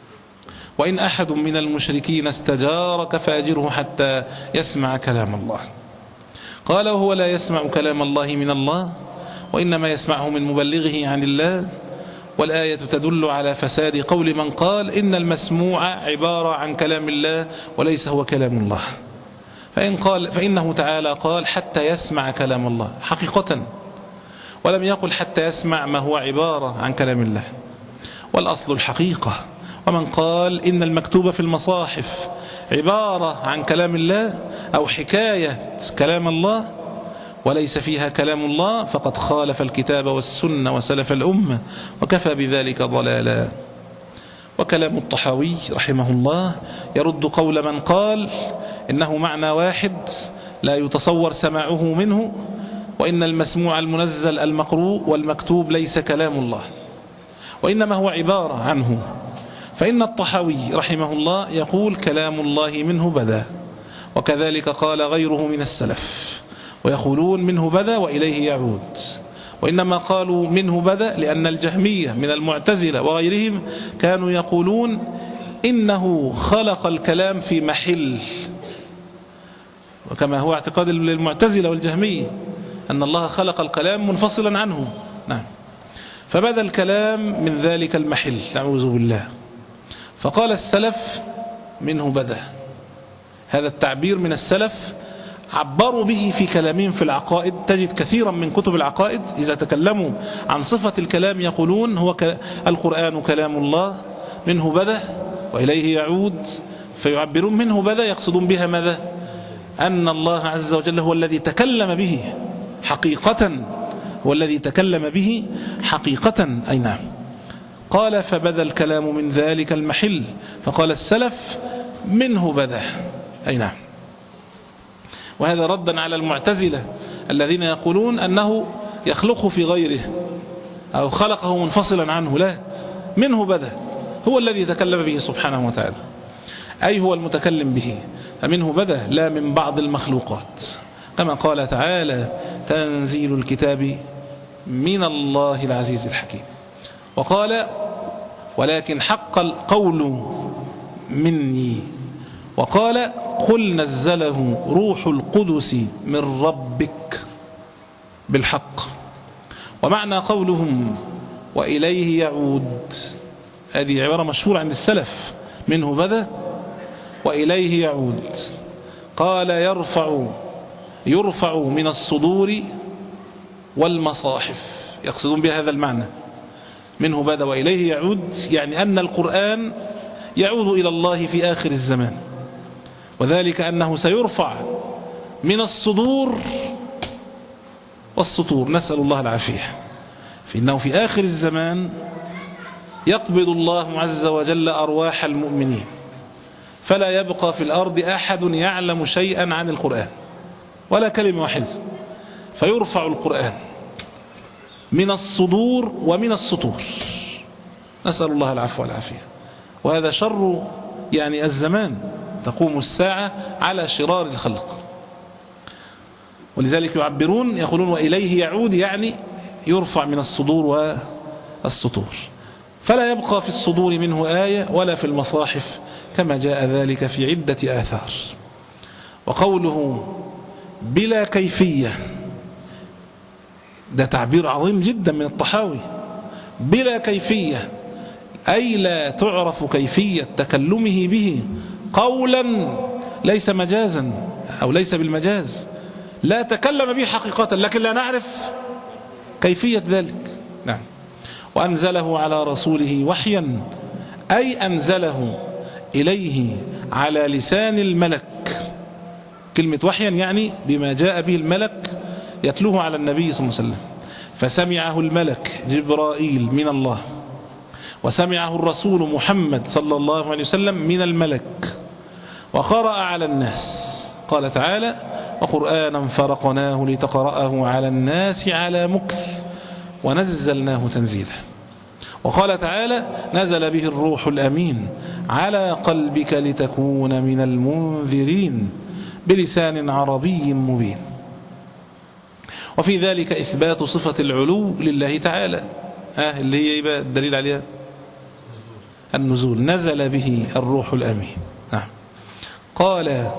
وإن أحد من المشركين استجارك فأجره حتى يسمع كلام الله. قال: وهو لا يسمع كلام الله من الله، وإنما يسمعه من مبلغه عن الله. والآية تدل على فساد قول من قال إن المسموع عبارة عن كلام الله وليس هو كلام الله. فإن قال فإنه تعالى قال حتى يسمع كلام الله حقيقة، ولم يقل حتى يسمع ما هو عبارة عن كلام الله، والأصل الحقيقة. ومن قال إن المكتوب في المصاحف عبارة عن كلام الله أو حكاية كلام الله وليس فيها كلام الله فقد خالف الكتاب والسنة وسلف الأمة، وكفى بذلك ضلالا. وكلام الطحاوي رحمه الله يرد قول من قال إنه معنى واحد لا يتصور سماعه منه، وإن المسموع المنزل المقروء والمكتوب ليس كلام الله وإنما هو عبارة عنه. فإن الطحاوي رحمه الله يقول كلام الله منه بدا، وكذلك قال غيره من السلف، ويقولون منه بدا وإليه يعود. وإنما قالوا منه بدا لأن الجهمية من المعتزلة وغيرهم كانوا يقولون إنه خلق الكلام في محل، وكما هو اعتقاد المعتزلة والجهمية أن الله خلق الكلام منفصلا عنه. نعم. فبدا الكلام من ذلك المحل، نعوذ بالله. فقال السلف منه بدا. هذا التعبير من السلف عبروا به في كلامهم في العقائد. تجد كثيرا من كتب العقائد إذا تكلموا عن صفة الكلام يقولون هو القرآن كلام الله منه بدا وإليه يعود، فيعبرون منه بدا يقصدون بها ماذا؟ أن الله عز وجل هو الذي تكلم به حقيقة، هو الذي تكلم به حقيقة. أي نعم. قال فبدا الكلام من ذلك المحل، فقال السلف منه بدا. أي نعم. وهذا ردا على المعتزلة الذين يقولون أنه يخلقه في غيره أو خلقه منفصلا عنه. لا، منه بدا، هو الذي تكلم به سبحانه وتعالى، أي هو المتكلم به. فمنه بدا لا من بعض المخلوقات، كما قال تعالى تنزيل الكتاب من الله العزيز الحكيم. وقال ولكن حق القول مني. وقال قل نزله روح القدس من ربك بالحق. ومعنى قولهم وإليه يعود هذه عبارة مشهورة عند السلف، منه بدا وإليه يعود. قال يرفع يرفع من الصدور والمصاحف، يقصدون بهذا المعنى منه بدا وإليه يعود، يعني أن القرآن يعود إلى الله في آخر الزمان، وذلك أنه سيرفع من الصدور والسطور، نسأل الله العافية. فإنه في آخر الزمان يقبض الله عز وجل أرواح المؤمنين، فلا يبقى في الأرض أحد يعلم شيئا عن القرآن ولا كلمة واحدة، فيرفع القرآن من الصدور ومن السطور، نسأل الله العفو والعافية. وهذا شر يعني الزمان، تقوم الساعة على شرار الخلق. ولذلك يعبرون يقولون وإليه يعود، يعني يرفع من الصدور والسطور، فلا يبقى في الصدور منه آية ولا في المصاحف، كما جاء ذلك في عدة آثار. وقوله بلا كيفية ده تعبير عظيم جدا من الطحاوي. بلا كيفية أي لا تعرف كيفية تكلمه به قولا ليس مجازا أو ليس بالمجاز، لا تكلم به حقيقة لكن لا نعرف كيفية ذلك. نعم. وأنزله على رسوله وحيا أي أنزله إليه على لسان الملك. كلمة وحيا يعني بما جاء به الملك يتلوه على النبي صلى الله عليه وسلم، فسمعه الملك جبرائيل من الله، وسمعه الرسول محمد صلى الله عليه وسلم من الملك، وقرأ على الناس. قال تعالى: وقرآنا فرقناه لتقرأه على الناس على مكث ونزلناه تنزيلا. وقال تعالى: نزل به الروح الأمين على قلبك لتكون من المنذرين بلسان عربي مبين. وفي ذلك إثبات صفة العلو لله تعالى، آه اللي هي يبقى الدليل عليها النزول، نزل به الروح الأمين. آه. قال: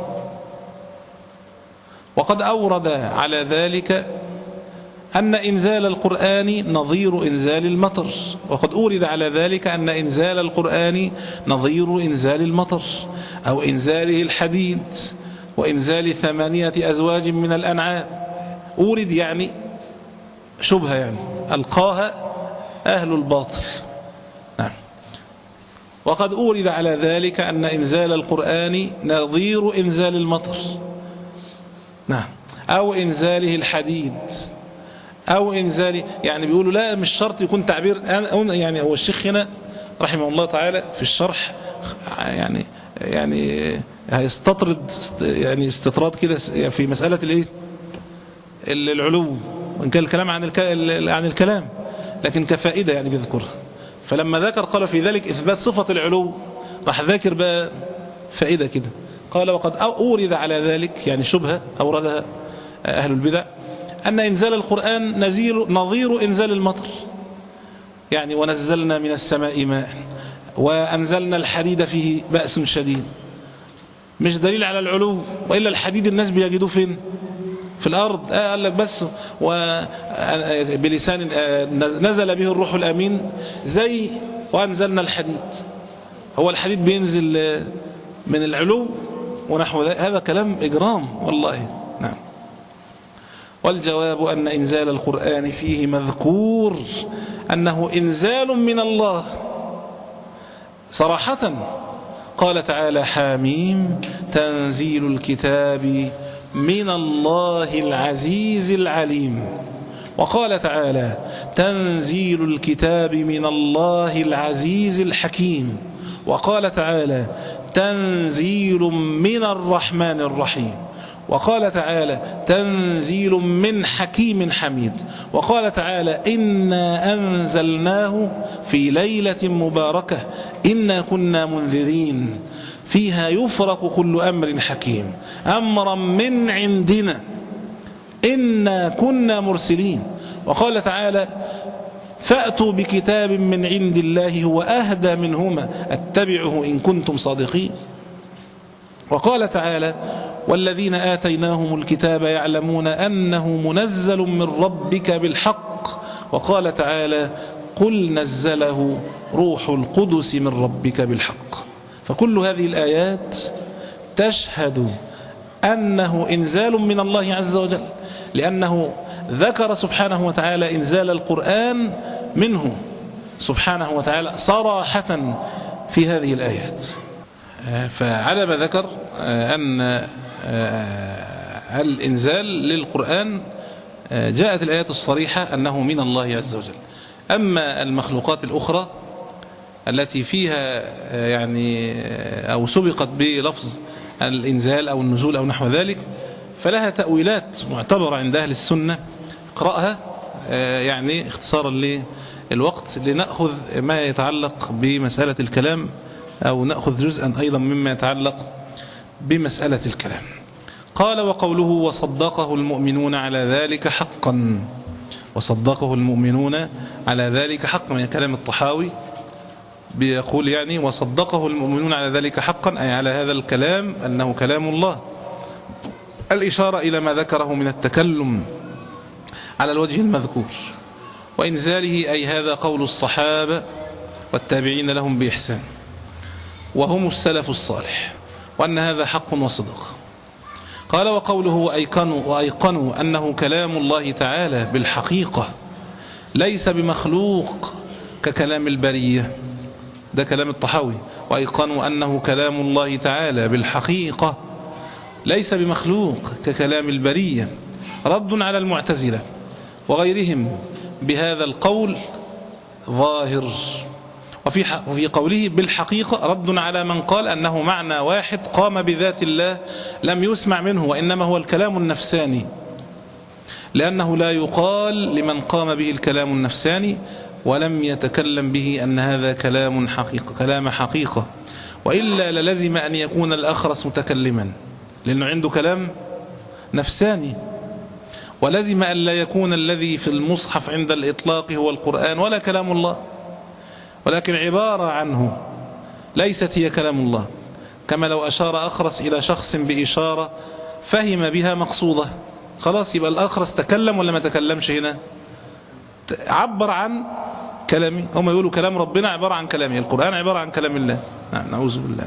وقد أورد على ذلك أن إنزال القرآن نظير إنزال المطر. وقد أورد على ذلك أن إنزال القرآن نظير إنزال المطر أو إنزاله الحديد وإنزال ثمانية أزواج من الأنعام. أورد يعني شبهة، يعني ألقاها أهل الباطل. نعم. وقد أورد على ذلك أن إنزال القرآن نظير إنزال المطر، نعم، أو إنزاله الحديد أو إنزال، يعني بيقولوا لا مش شرط يكون تعبير. يعني هو الشيخ هنا رحمه الله تعالى في الشرح يعني يعني هيستطرد يعني استطراد كده في مسألة الايه العلو، وإن كان الكلام عن عن الكلام لكن كفائدة يعني بيذكرها. فلما ذكر قال في ذلك إثبات صفة العلو، راح ذاكر بقى فائدة كده. قال: وقد أورد على ذلك، يعني شبهة أوردها أهل البدع، أن إنزال القرآن نزير نظير إنزال المطر، يعني ونزلنا من السماء ماء وأنزلنا الحديد فيه بأس شديد، مش دليل على العلو، وإلا الحديد الناس بيجدوه فين؟ في الأرض. آه قال لك بس بلسان نزل به الروح الأمين زي وأنزلنا الحديد. هو الحديد بينزل من العلو ونحو ذلك؟ هذا كلام إجرام والله. نعم. والجواب أن إنزال القرآن فيه مذكور أنه إنزال من الله صراحة. قال تعالى: حاميم تنزيل الكتاب من الله العزيز العليم. وقال تعالى: تنزيل الكتاب من الله العزيز الحكيم. وقال تعالى: تنزيل من الرحمن الرحيم. وقال تعالى: تنزيل من حكيم حميد. وقال تعالى: إنا أنزلناه في ليلة مباركة إنا كنا منذرين فيها يفرق كل أمر حكيم أمرا من عندنا إنا كنا مرسلين. وقال تعالى: فأتوا بكتاب من عند الله هو أهدى منهما أتبعه إن كنتم صادقين. وقال تعالى: والذين آتيناهم الكتاب يعلمون أنه منزل من ربك بالحق. وقال تعالى: قل نزله روح القدس من ربك بالحق. فكل هذه الآيات تشهد أنه إنزال من الله عز وجل، لأنه ذكر سبحانه وتعالى إنزال القرآن منه سبحانه وتعالى صراحة في هذه الآيات. فعلى ما ذكر أن الإنزال للقرآن جاءت الآيات الصريحة أنه من الله عز وجل. أما المخلوقات الأخرى التي فيها يعني أو سبقت بلفظ الإنزال أو النزول أو نحو ذلك فلها تأويلات معتبرة عند أهل السنة. اقرأها يعني اختصارا للوقت لنأخذ ما يتعلق بمسألة الكلام أو نأخذ جزءا أيضا مما يتعلق بمسألة الكلام. قال: وقوله وصدقه المؤمنون على ذلك حقا. وصدقه المؤمنون على ذلك حقا من كلام الطحاوي، بيقول يعني وصدقه المؤمنون على ذلك حقا أي على هذا الكلام أنه كلام الله، الإشارة إلى ما ذكره من التكلم على الوجه المذكور. وإنزاله أي هذا قول الصحابة والتابعين لهم بإحسان وهم السلف الصالح، وأن هذا حق وصدق. قال وقوله وأيقنوا, وأيقنوا أنه كلام الله تعالى بالحقيقة ليس بمخلوق ككلام البرية، ده كلام الطحاوي. وأيقنوا أنه كلام الله تعالى بالحقيقة ليس بمخلوق ككلام البرية، رد على المعتزلة وغيرهم بهذا القول ظاهر. وفي وفي قوله بالحقيقة رد على من قال أنه معنى واحد قام بذات الله لم يسمع منه، وإنما هو الكلام النفساني، لأنه لا يقال لمن قام به الكلام النفساني ولم يتكلم به أن هذا كلام حقيقة كلام حقيقة، وإلا للزم أن يكون الأخرس متكلما لأنه عنده كلام نفساني، ولزم أن لا يكون الذي في المصحف عند الإطلاق هو القرآن ولا كلام الله، ولكن عبارة عنه ليست هي كلام الله. كما لو أشار أخرس إلى شخص بإشارة فهم بها مقصوده، خلاص يبقى الأخرس تكلم ولا ما تكلمش؟ هنا عبر عن كلامه. هم يقولوا كلام ربنا عبارة عن كلامه، القرآن عبارة عن كلام الله. نعم نعوذ بالله.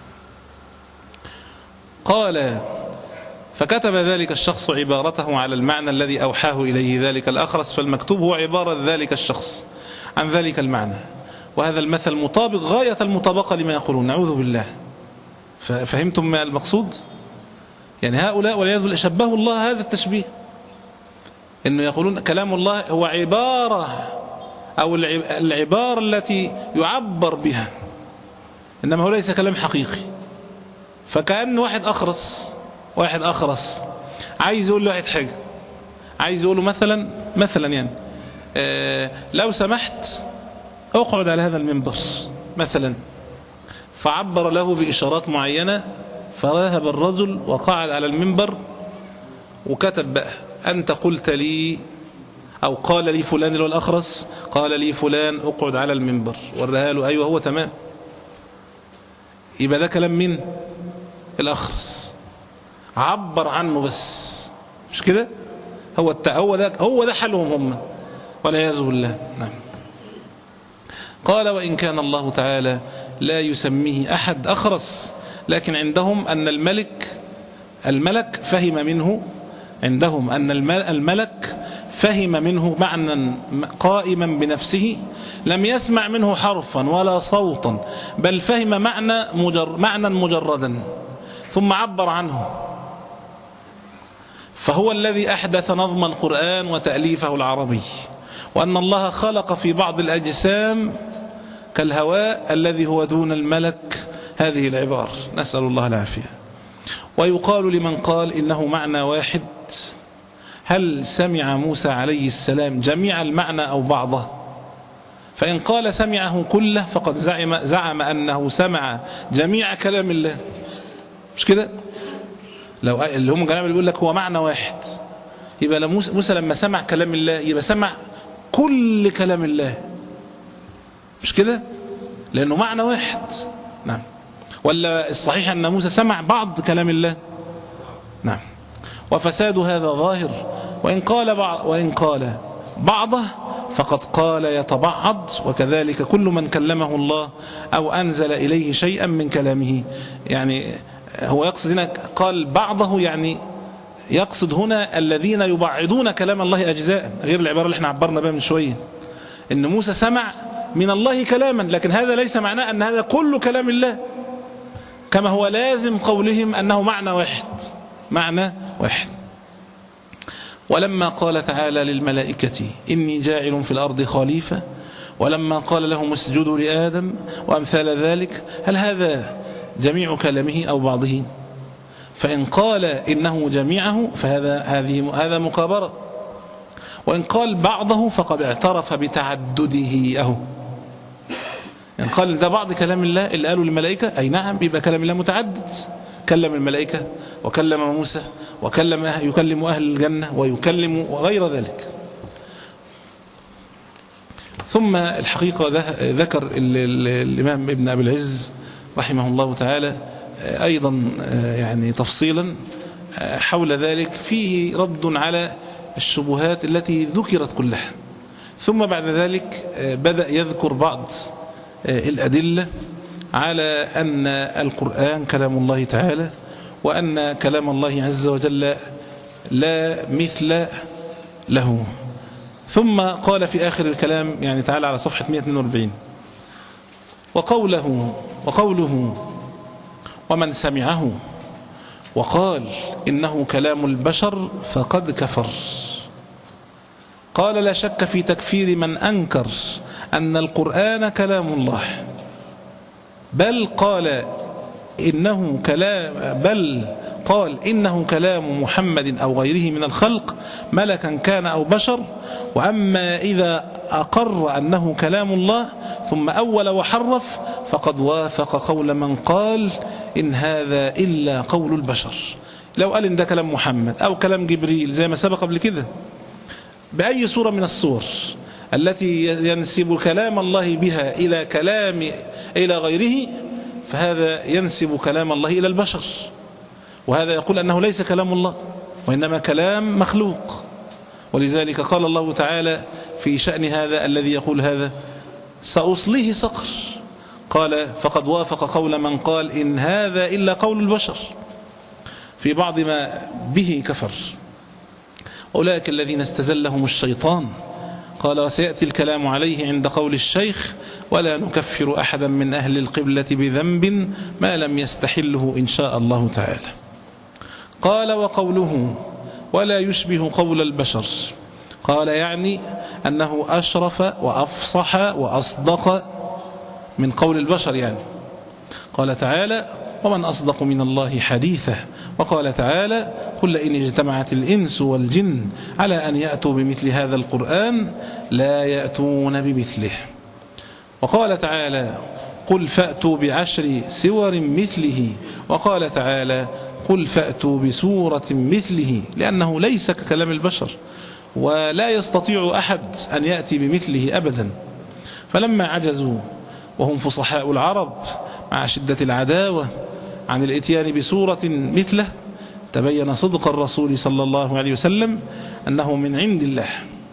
قال فكتب ذلك الشخص عبارته على المعنى الذي أوحاه إليه ذلك الأخرس، فالمكتوب هو عبارة ذلك الشخص عن ذلك المعنى، وهذا المثل مطابق غاية المطابقة لما يقولون. نعوذ بالله. فهمتم ما المقصود؟ يعني هؤلاء والعياذ بالله شبهوا الله هذا التشبيه، إنه يقولون كلام الله هو عبارة أو العبارة التي يعبر بها، إنما هو ليس كلام حقيقي. فكأن واحد أخرس واحد أخرس عايز يقول له واحد حاجة، عايز يقول له مثلا مثلا يعني آه لو سمحت اقعد على هذا المنبر مثلا، فعبر له بإشارات معينة، فذهب الرجل وقعد على المنبر وكتب بقى أنت قلت لي أو قال لي فلان اللي هو الأخرس قال لي فلان اقعد على المنبر، ورها له أيوه هو تمام. يبقى ده كلام مين؟ الأخرس، عبر عنه بس، مش كده؟ هو التع... هو ده هو ده حالهم هم والعياذ بالله. نعم. قال وإن كان الله تعالى لا يسميه أحد أخرس، لكن عندهم أن الملك الملك فهم منه عندهم أن الملك فهم منه معنى قائما بنفسه، لم يسمع منه حرفا ولا صوتا، بل فهم معنى مجر معنى مجردا ثم عبر عنه، فهو الذي أحدث نظم القرآن وتأليفه العربي. وأن الله خلق في بعض الأجسام كالهواء الذي هو دون الملك هذه العبارة، نسأل الله العافية. ويقال لمن قال إنه معنى واحد، هل سمع موسى عليه السلام جميع المعنى أو بعضه؟ فإن قال سمعه كله فقد زعم, زعم أنه سمع جميع كلام الله، مش كده؟ لو اللي هم كلام اللي بيقول لك هو معنى واحد، يبقى موسى لما سمع كلام الله يبقى سمع كل كلام الله، مش كده؟ لأنه معنى واحد. نعم. ولا الصحيح أن موسى سمع بعض كلام الله؟ نعم. وفساد هذا ظاهر. وإن قال بعض وإن قال بعضه فقد قال يتبعض، وكذلك كل من كلمه الله أو أنزل إليه شيئا من كلامه. يعني هو يقصد هنا قال بعضه، يعني يقصد هنا الذين يبعضون كلام الله أجزاء، غير العبارة اللي احنا عبرنا بها من شوية، إن موسى سمع من الله كلاما، لكن هذا ليس معناه أن هذا كل كلام الله، كما هو لازم قولهم أنه معنى واحد معنى واحد. ولما قال تعالى للملائكة إني جاعل في الأرض خليفة، ولما قال لهم اسجدوا لآدم وأمثال ذلك، هل هذا جميع كلامه أو بعضه؟ فإن قال إنه جميعه فهذا هذه هذا مكابرة، وإن قال بعضه فقد اعترف بتعدده. أهو إن قال ده بعض كلام الله اللي قالوا للملائكة، أي نعم، يبقى كلام الله متعدد، كلم الملائكة وكلم موسى وكلم يكلم أهل الجنة ويكلم وغير ذلك. ثم الحقيقة ذكر الإمام ابن أبي العز رحمه الله تعالى أيضا يعني تفصيلا حول ذلك، فيه رد على الشبهات التي ذكرت كلها. ثم بعد ذلك بدأ يذكر بعض الأدلة على أن القرآن كلام الله تعالى، وأن كلام الله عز وجل لا مثل له. ثم قال في آخر الكلام، يعني تعالى على صفحة مئة واثنين وأربعين: وقوله وقوله ومن سمعه وقال إنه كلام البشر فقد كفر. قال: لا شك في تكفير من أنكر أن القرآن كلام الله، بل قال إنه كلام بل قال إنه كلام محمد أو غيره من الخلق ملكا كان أو بشر. وأما إذا أقر أنه كلام الله ثم أول وحرف فقد وافق قول من قال إن هذا إلا قول البشر. لو قال إن ده كلام محمد أو كلام جبريل زي ما سبق قبل كده بأي صورة من الصور التي ينسب كلام الله بها إلى كلام إلى غيره، فهذا ينسب كلام الله إلى البشر، وهذا يقول أنه ليس كلام الله وإنما كلام مخلوق. ولذلك قال الله تعالى في شأن هذا الذي يقول هذا: سأصليه سقر. قال: فقد وافق قول من قال إن هذا إلا قول البشر، في بعض ما به كفر. أولئك الذين استزلهم الشيطان. قال: وسيأتي الكلام عليه عند قول الشيخ: ولا نكفر أحدا من أهل القبلة بذنب ما لم يستحله إن شاء الله تعالى. قال: وقوله ولا يشبه قول البشر. قال: يعني أنه أشرف وأفصح وأصدق من قول البشر يعني. قال تعالى: ومن أصدق من الله حديثا. وقال تعالى: قل إن اجتمعت الإنس والجن على أن يأتوا بمثل هذا القرآن لا يأتون بمثله. وقال تعالى: قل فأتوا بعشر سور مثله. وقال تعالى: قل فأتوا بسورة مثله، لأنه ليس ككلام البشر ولا يستطيع أحد أن يأتي بمثله أبدا. فلما عجزوا وهم فصحاء العرب مع شدة العداوة عن الاتيان بسورة مثله، تبين صدق الرسول صلى الله عليه وسلم أنه من عند الله،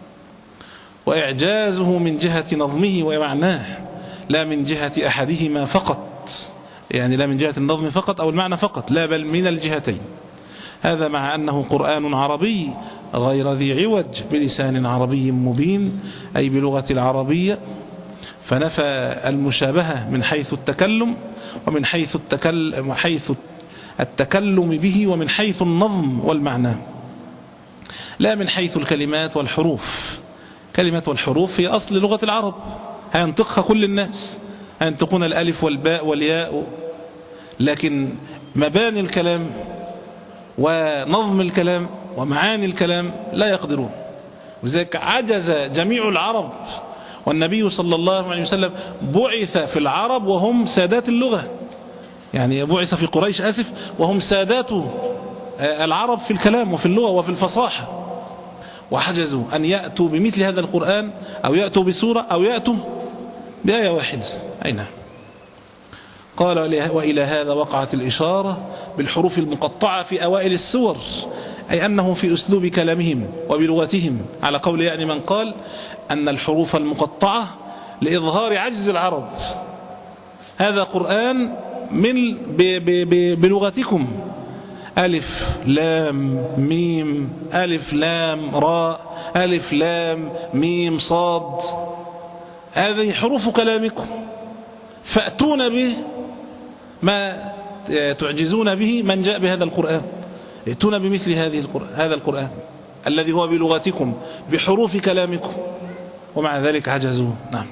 وإعجازه من جهة نظمه ومعناه لا من جهة أحدهما فقط، يعني لا من جهة النظم فقط أو المعنى فقط، لا بل من الجهتين. هذا مع أنه قرآن عربي غير ذي عوج بلسان عربي مبين، أي بلغة العربية، فنفى المشابهة من حيث التكلم ومن حيث التكلم, حيث التكلم به ومن حيث النظم والمعنى، لا من حيث الكلمات والحروف. كلمات والحروف هي أصل لغة العرب، هينطقها كل الناس، هينطقون الألف والباء والياء، لكن مباني الكلام ونظم الكلام ومعاني الكلام لا يقدرون. وذلك عجز جميع العرب، والنبي صلى الله عليه وسلم بعث في العرب وهم سادات اللغة، يعني بعث في قريش آسف وهم سادات العرب في الكلام وفي اللغة وفي الفصاحة، وحجزوا أن يأتوا بمثل هذا القرآن أو يأتوا بسورة أو يأتوا بآية واحدة. أين قال: وإلى هذا وقعت الإشارة بالحروف المقطعة في أوائل السور، أي أنه في أسلوب كلامهم وبلغتهم، على قول يعني من قال أن الحروف المقطعة لإظهار عجز العرب. هذا قرآن من بلغتكم، ألف لام ميم، ألف لام راء، ألف لام ميم صاد، هذه حروف كلامكم، فأتون به ما تعجزون به من جاء بهذا القرآن، ائتون بمثل هذه القرآن هذا القرآن الذي هو بلغتكم بحروف كلامكم، ومع ذلك عجزوا. نعم.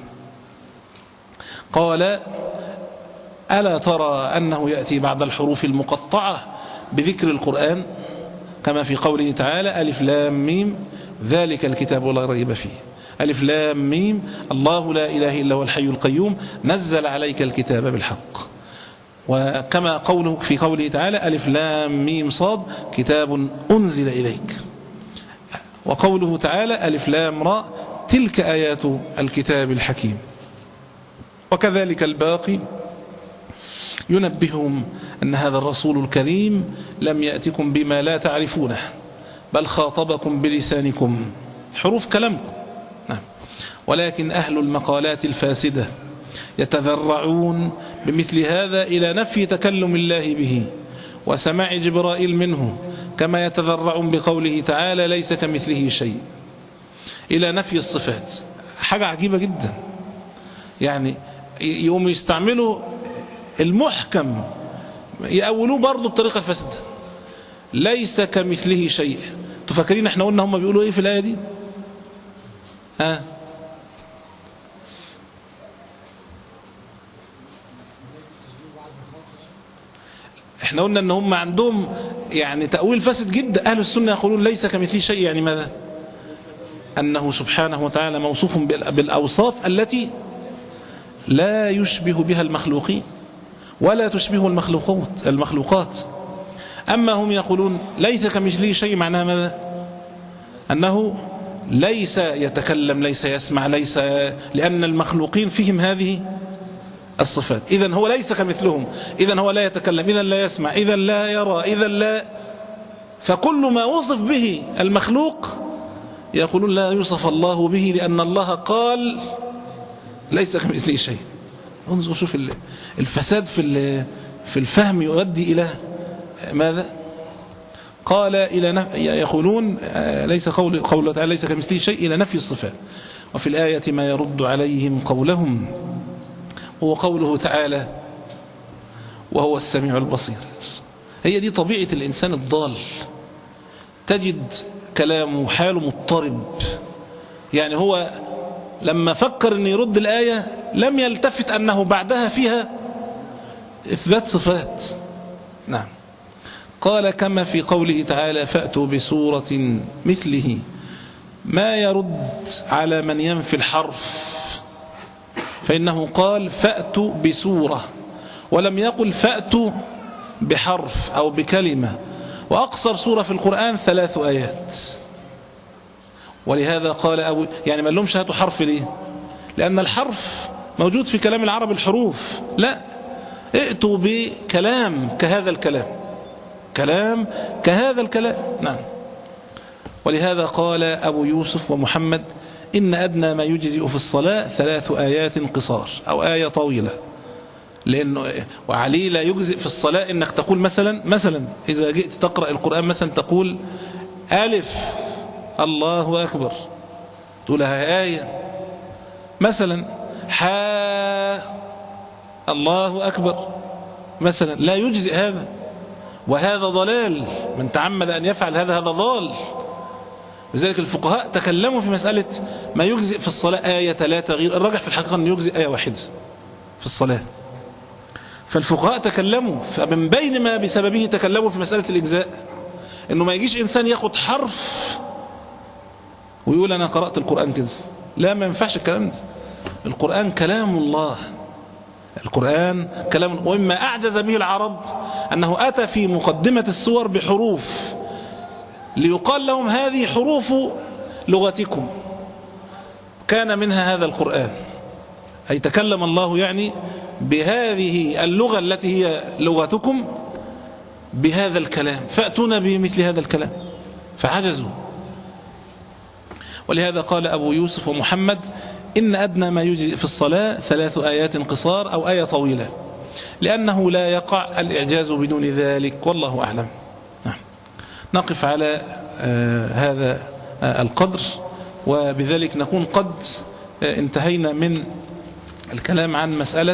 قال: ألا ترى أنه يأتي بعد الحروف المقطعة بذكر القرآن كما في قوله تعالى: ألف لام ميم ذلك الكتاب لا ريب فيه، ألف لام ميم الله لا إله إلا هو الحي القيوم نزل عليك الكتاب بالحق. وكما قوله في قوله تعالى: ألف لام ميم صاد كتاب أنزل إليك. وقوله تعالى: ألف لام راء تلك آيات الكتاب الحكيم. وكذلك الباقي ينبههم أن هذا الرسول الكريم لم يأتكم بما لا تعرفونه، بل خاطبكم بلسانكم، حروف كلامكم. نعم. ولكن أهل المقالات الفاسدة يتذرعون بمثل هذا إلى نفي تكلم الله به وسماع جبرائيل منه، كما يتذرعون بقوله تعالى ليس كمثله شيء، إلى نفي الصفات. حاجة عجيبة جدا، يعني يوم يستعملوا المحكم يأولوه برضه بطريقة فاسدة، ليس كمثله شيء. تفكرين احنا قلنا هم بيقولوا ايه في الآية دي؟ ها؟ احنا قلنا ان هم عندهم يعني تأويل فاسد جدا. اهل السنة يقولون ليس كمثله شيء، يعني ماذا؟ انه سبحانه وتعالى موصوف بالاوصاف التي لا يشبه بها المخلوقين ولا تشبه المخلوقات المخلوقات اما هم يقولون ليس كمثله شيء، معناها ماذا؟ انه ليس يتكلم، ليس يسمع، ليس، لان المخلوقين فيهم هذه الصفات. إذن هو ليس كمثلهم، إذن هو لا يتكلم، إذن لا يسمع، إذن لا يرى، إذن لا. فكل ما وصف به المخلوق يقولون لا يوصف الله به، لأن الله قال ليس كمثله شيء. انظروا شوف الفساد في في الفهم يؤدي إلى ماذا؟ قال إلى يقولون ليس قول قوله تعالى ليس كمثله شيء إلى نفي الصفات. وفي الآية ما يرد عليهم قولهم هو قوله تعالى وهو السميع البصير. هي دي طبيعة الإنسان الضال، تجد كلامه حاله مضطرب. يعني هو لما فكر أن يرد الآية لم يلتفت أنه بعدها فيها إثبات صفات. نعم. قال كما في قوله تعالى فأتوا بسورة مثله، ما يرد على من ينفي الحرف، فإنه قال فأتوا بسورة ولم يقل فأتوا بحرف أو بكلمة. وأقصر سورة في القرآن ثلاث آيات، ولهذا قال أبو يعني ما لهمش هاتوا حرف ليه؟ لأن الحرف موجود في كلام العرب الحروف، لا، ائتوا بكلام كهذا الكلام، كلام كهذا الكلام. نعم. ولهذا قال أبو يوسف ومحمد إن أدنى ما يجزئ في الصلاة ثلاث آيات قصار أو آية طويلة، لأنه وعلي لا يجزئ في الصلاة إنك تقول مثلا مثلا إذا جئت تقرأ القرآن مثلا تقول ألف الله أكبر، تقولها آية، مثلا حا الله أكبر مثلا، لا يجزئ هذا، وهذا ضلال، من تعمد أن يفعل هذا هذا ضال. لذلك الفقهاء تكلموا في مسألة ما يجزئ في الصلاة آية ثلاثة، غير الراجح في الحقيقة أن يجزئ آية واحدة في الصلاة. فالفقهاء تكلموا، فمن بين ما بسببه تكلموا في مسألة الإجزاء، أنه ما يجيش إنسان ياخد حرف ويقول أنا قرأت القرآن كده، لا، ما ينفعش الكلام ده. القرآن كلام الله، القرآن كلام، وإما أعجز به العرب أنه أتى في مقدمة السور بحروف ليقال لهم هذه حروف لغتكم، كان منها هذا القرآن، أي تكلم الله يعني بهذه اللغة التي هي لغتكم بهذا الكلام، فأتونا بمثل هذا الكلام، فعجزوا. ولهذا قال أبو يوسف ومحمد إن أدنى ما يجزئ في الصلاة ثلاث آيات قصار أو آية طويلة، لأنه لا يقع الإعجاز بدون ذلك، والله أعلم. نعم. نقف على آه هذا آه القدر، وبذلك نكون قد آه انتهينا من الكلام عن مسألة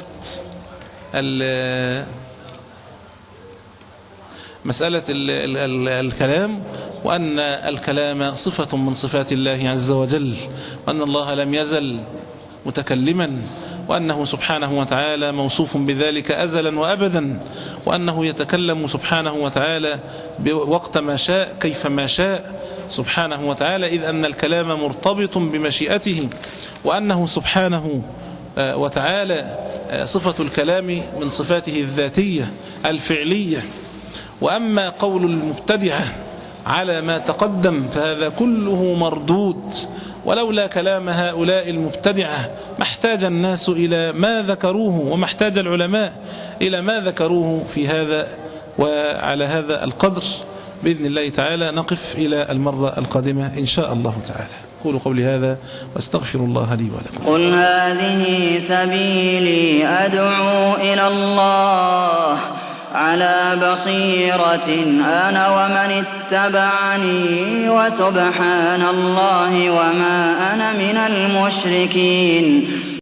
مسألة ال ال ال الكلام، وأن الكلام صفة من صفات الله عز وجل، وأن الله لم يزل متكلما، وأنه سبحانه وتعالى موصوف بذلك أزلا وأبدا، وأنه يتكلم سبحانه وتعالى بوقت ما شاء كيف ما شاء سبحانه وتعالى، إذ أن الكلام مرتبط بمشيئته، وأنه سبحانه وتعالى صفة الكلام من صفاته الذاتية الفعلية. وأما قول المبتدعة على ما تقدم فهذا كله مردود، ولولا كلام هؤلاء المبتدعة ما احتاج الناس إلى ما ذكروه، وما احتاج العلماء إلى ما ذكروه في هذا. وعلى هذا القدر بإذن الله تعالى نقف إلى المرة القادمة إن شاء الله تعالى. أقول قولي هذا وأستغفر الله لي ولكم. قل هذه سبيلي أدعو إلى الله على بصيرة أنا ومن اتبعني وسبحان الله وما أنا من المشركين.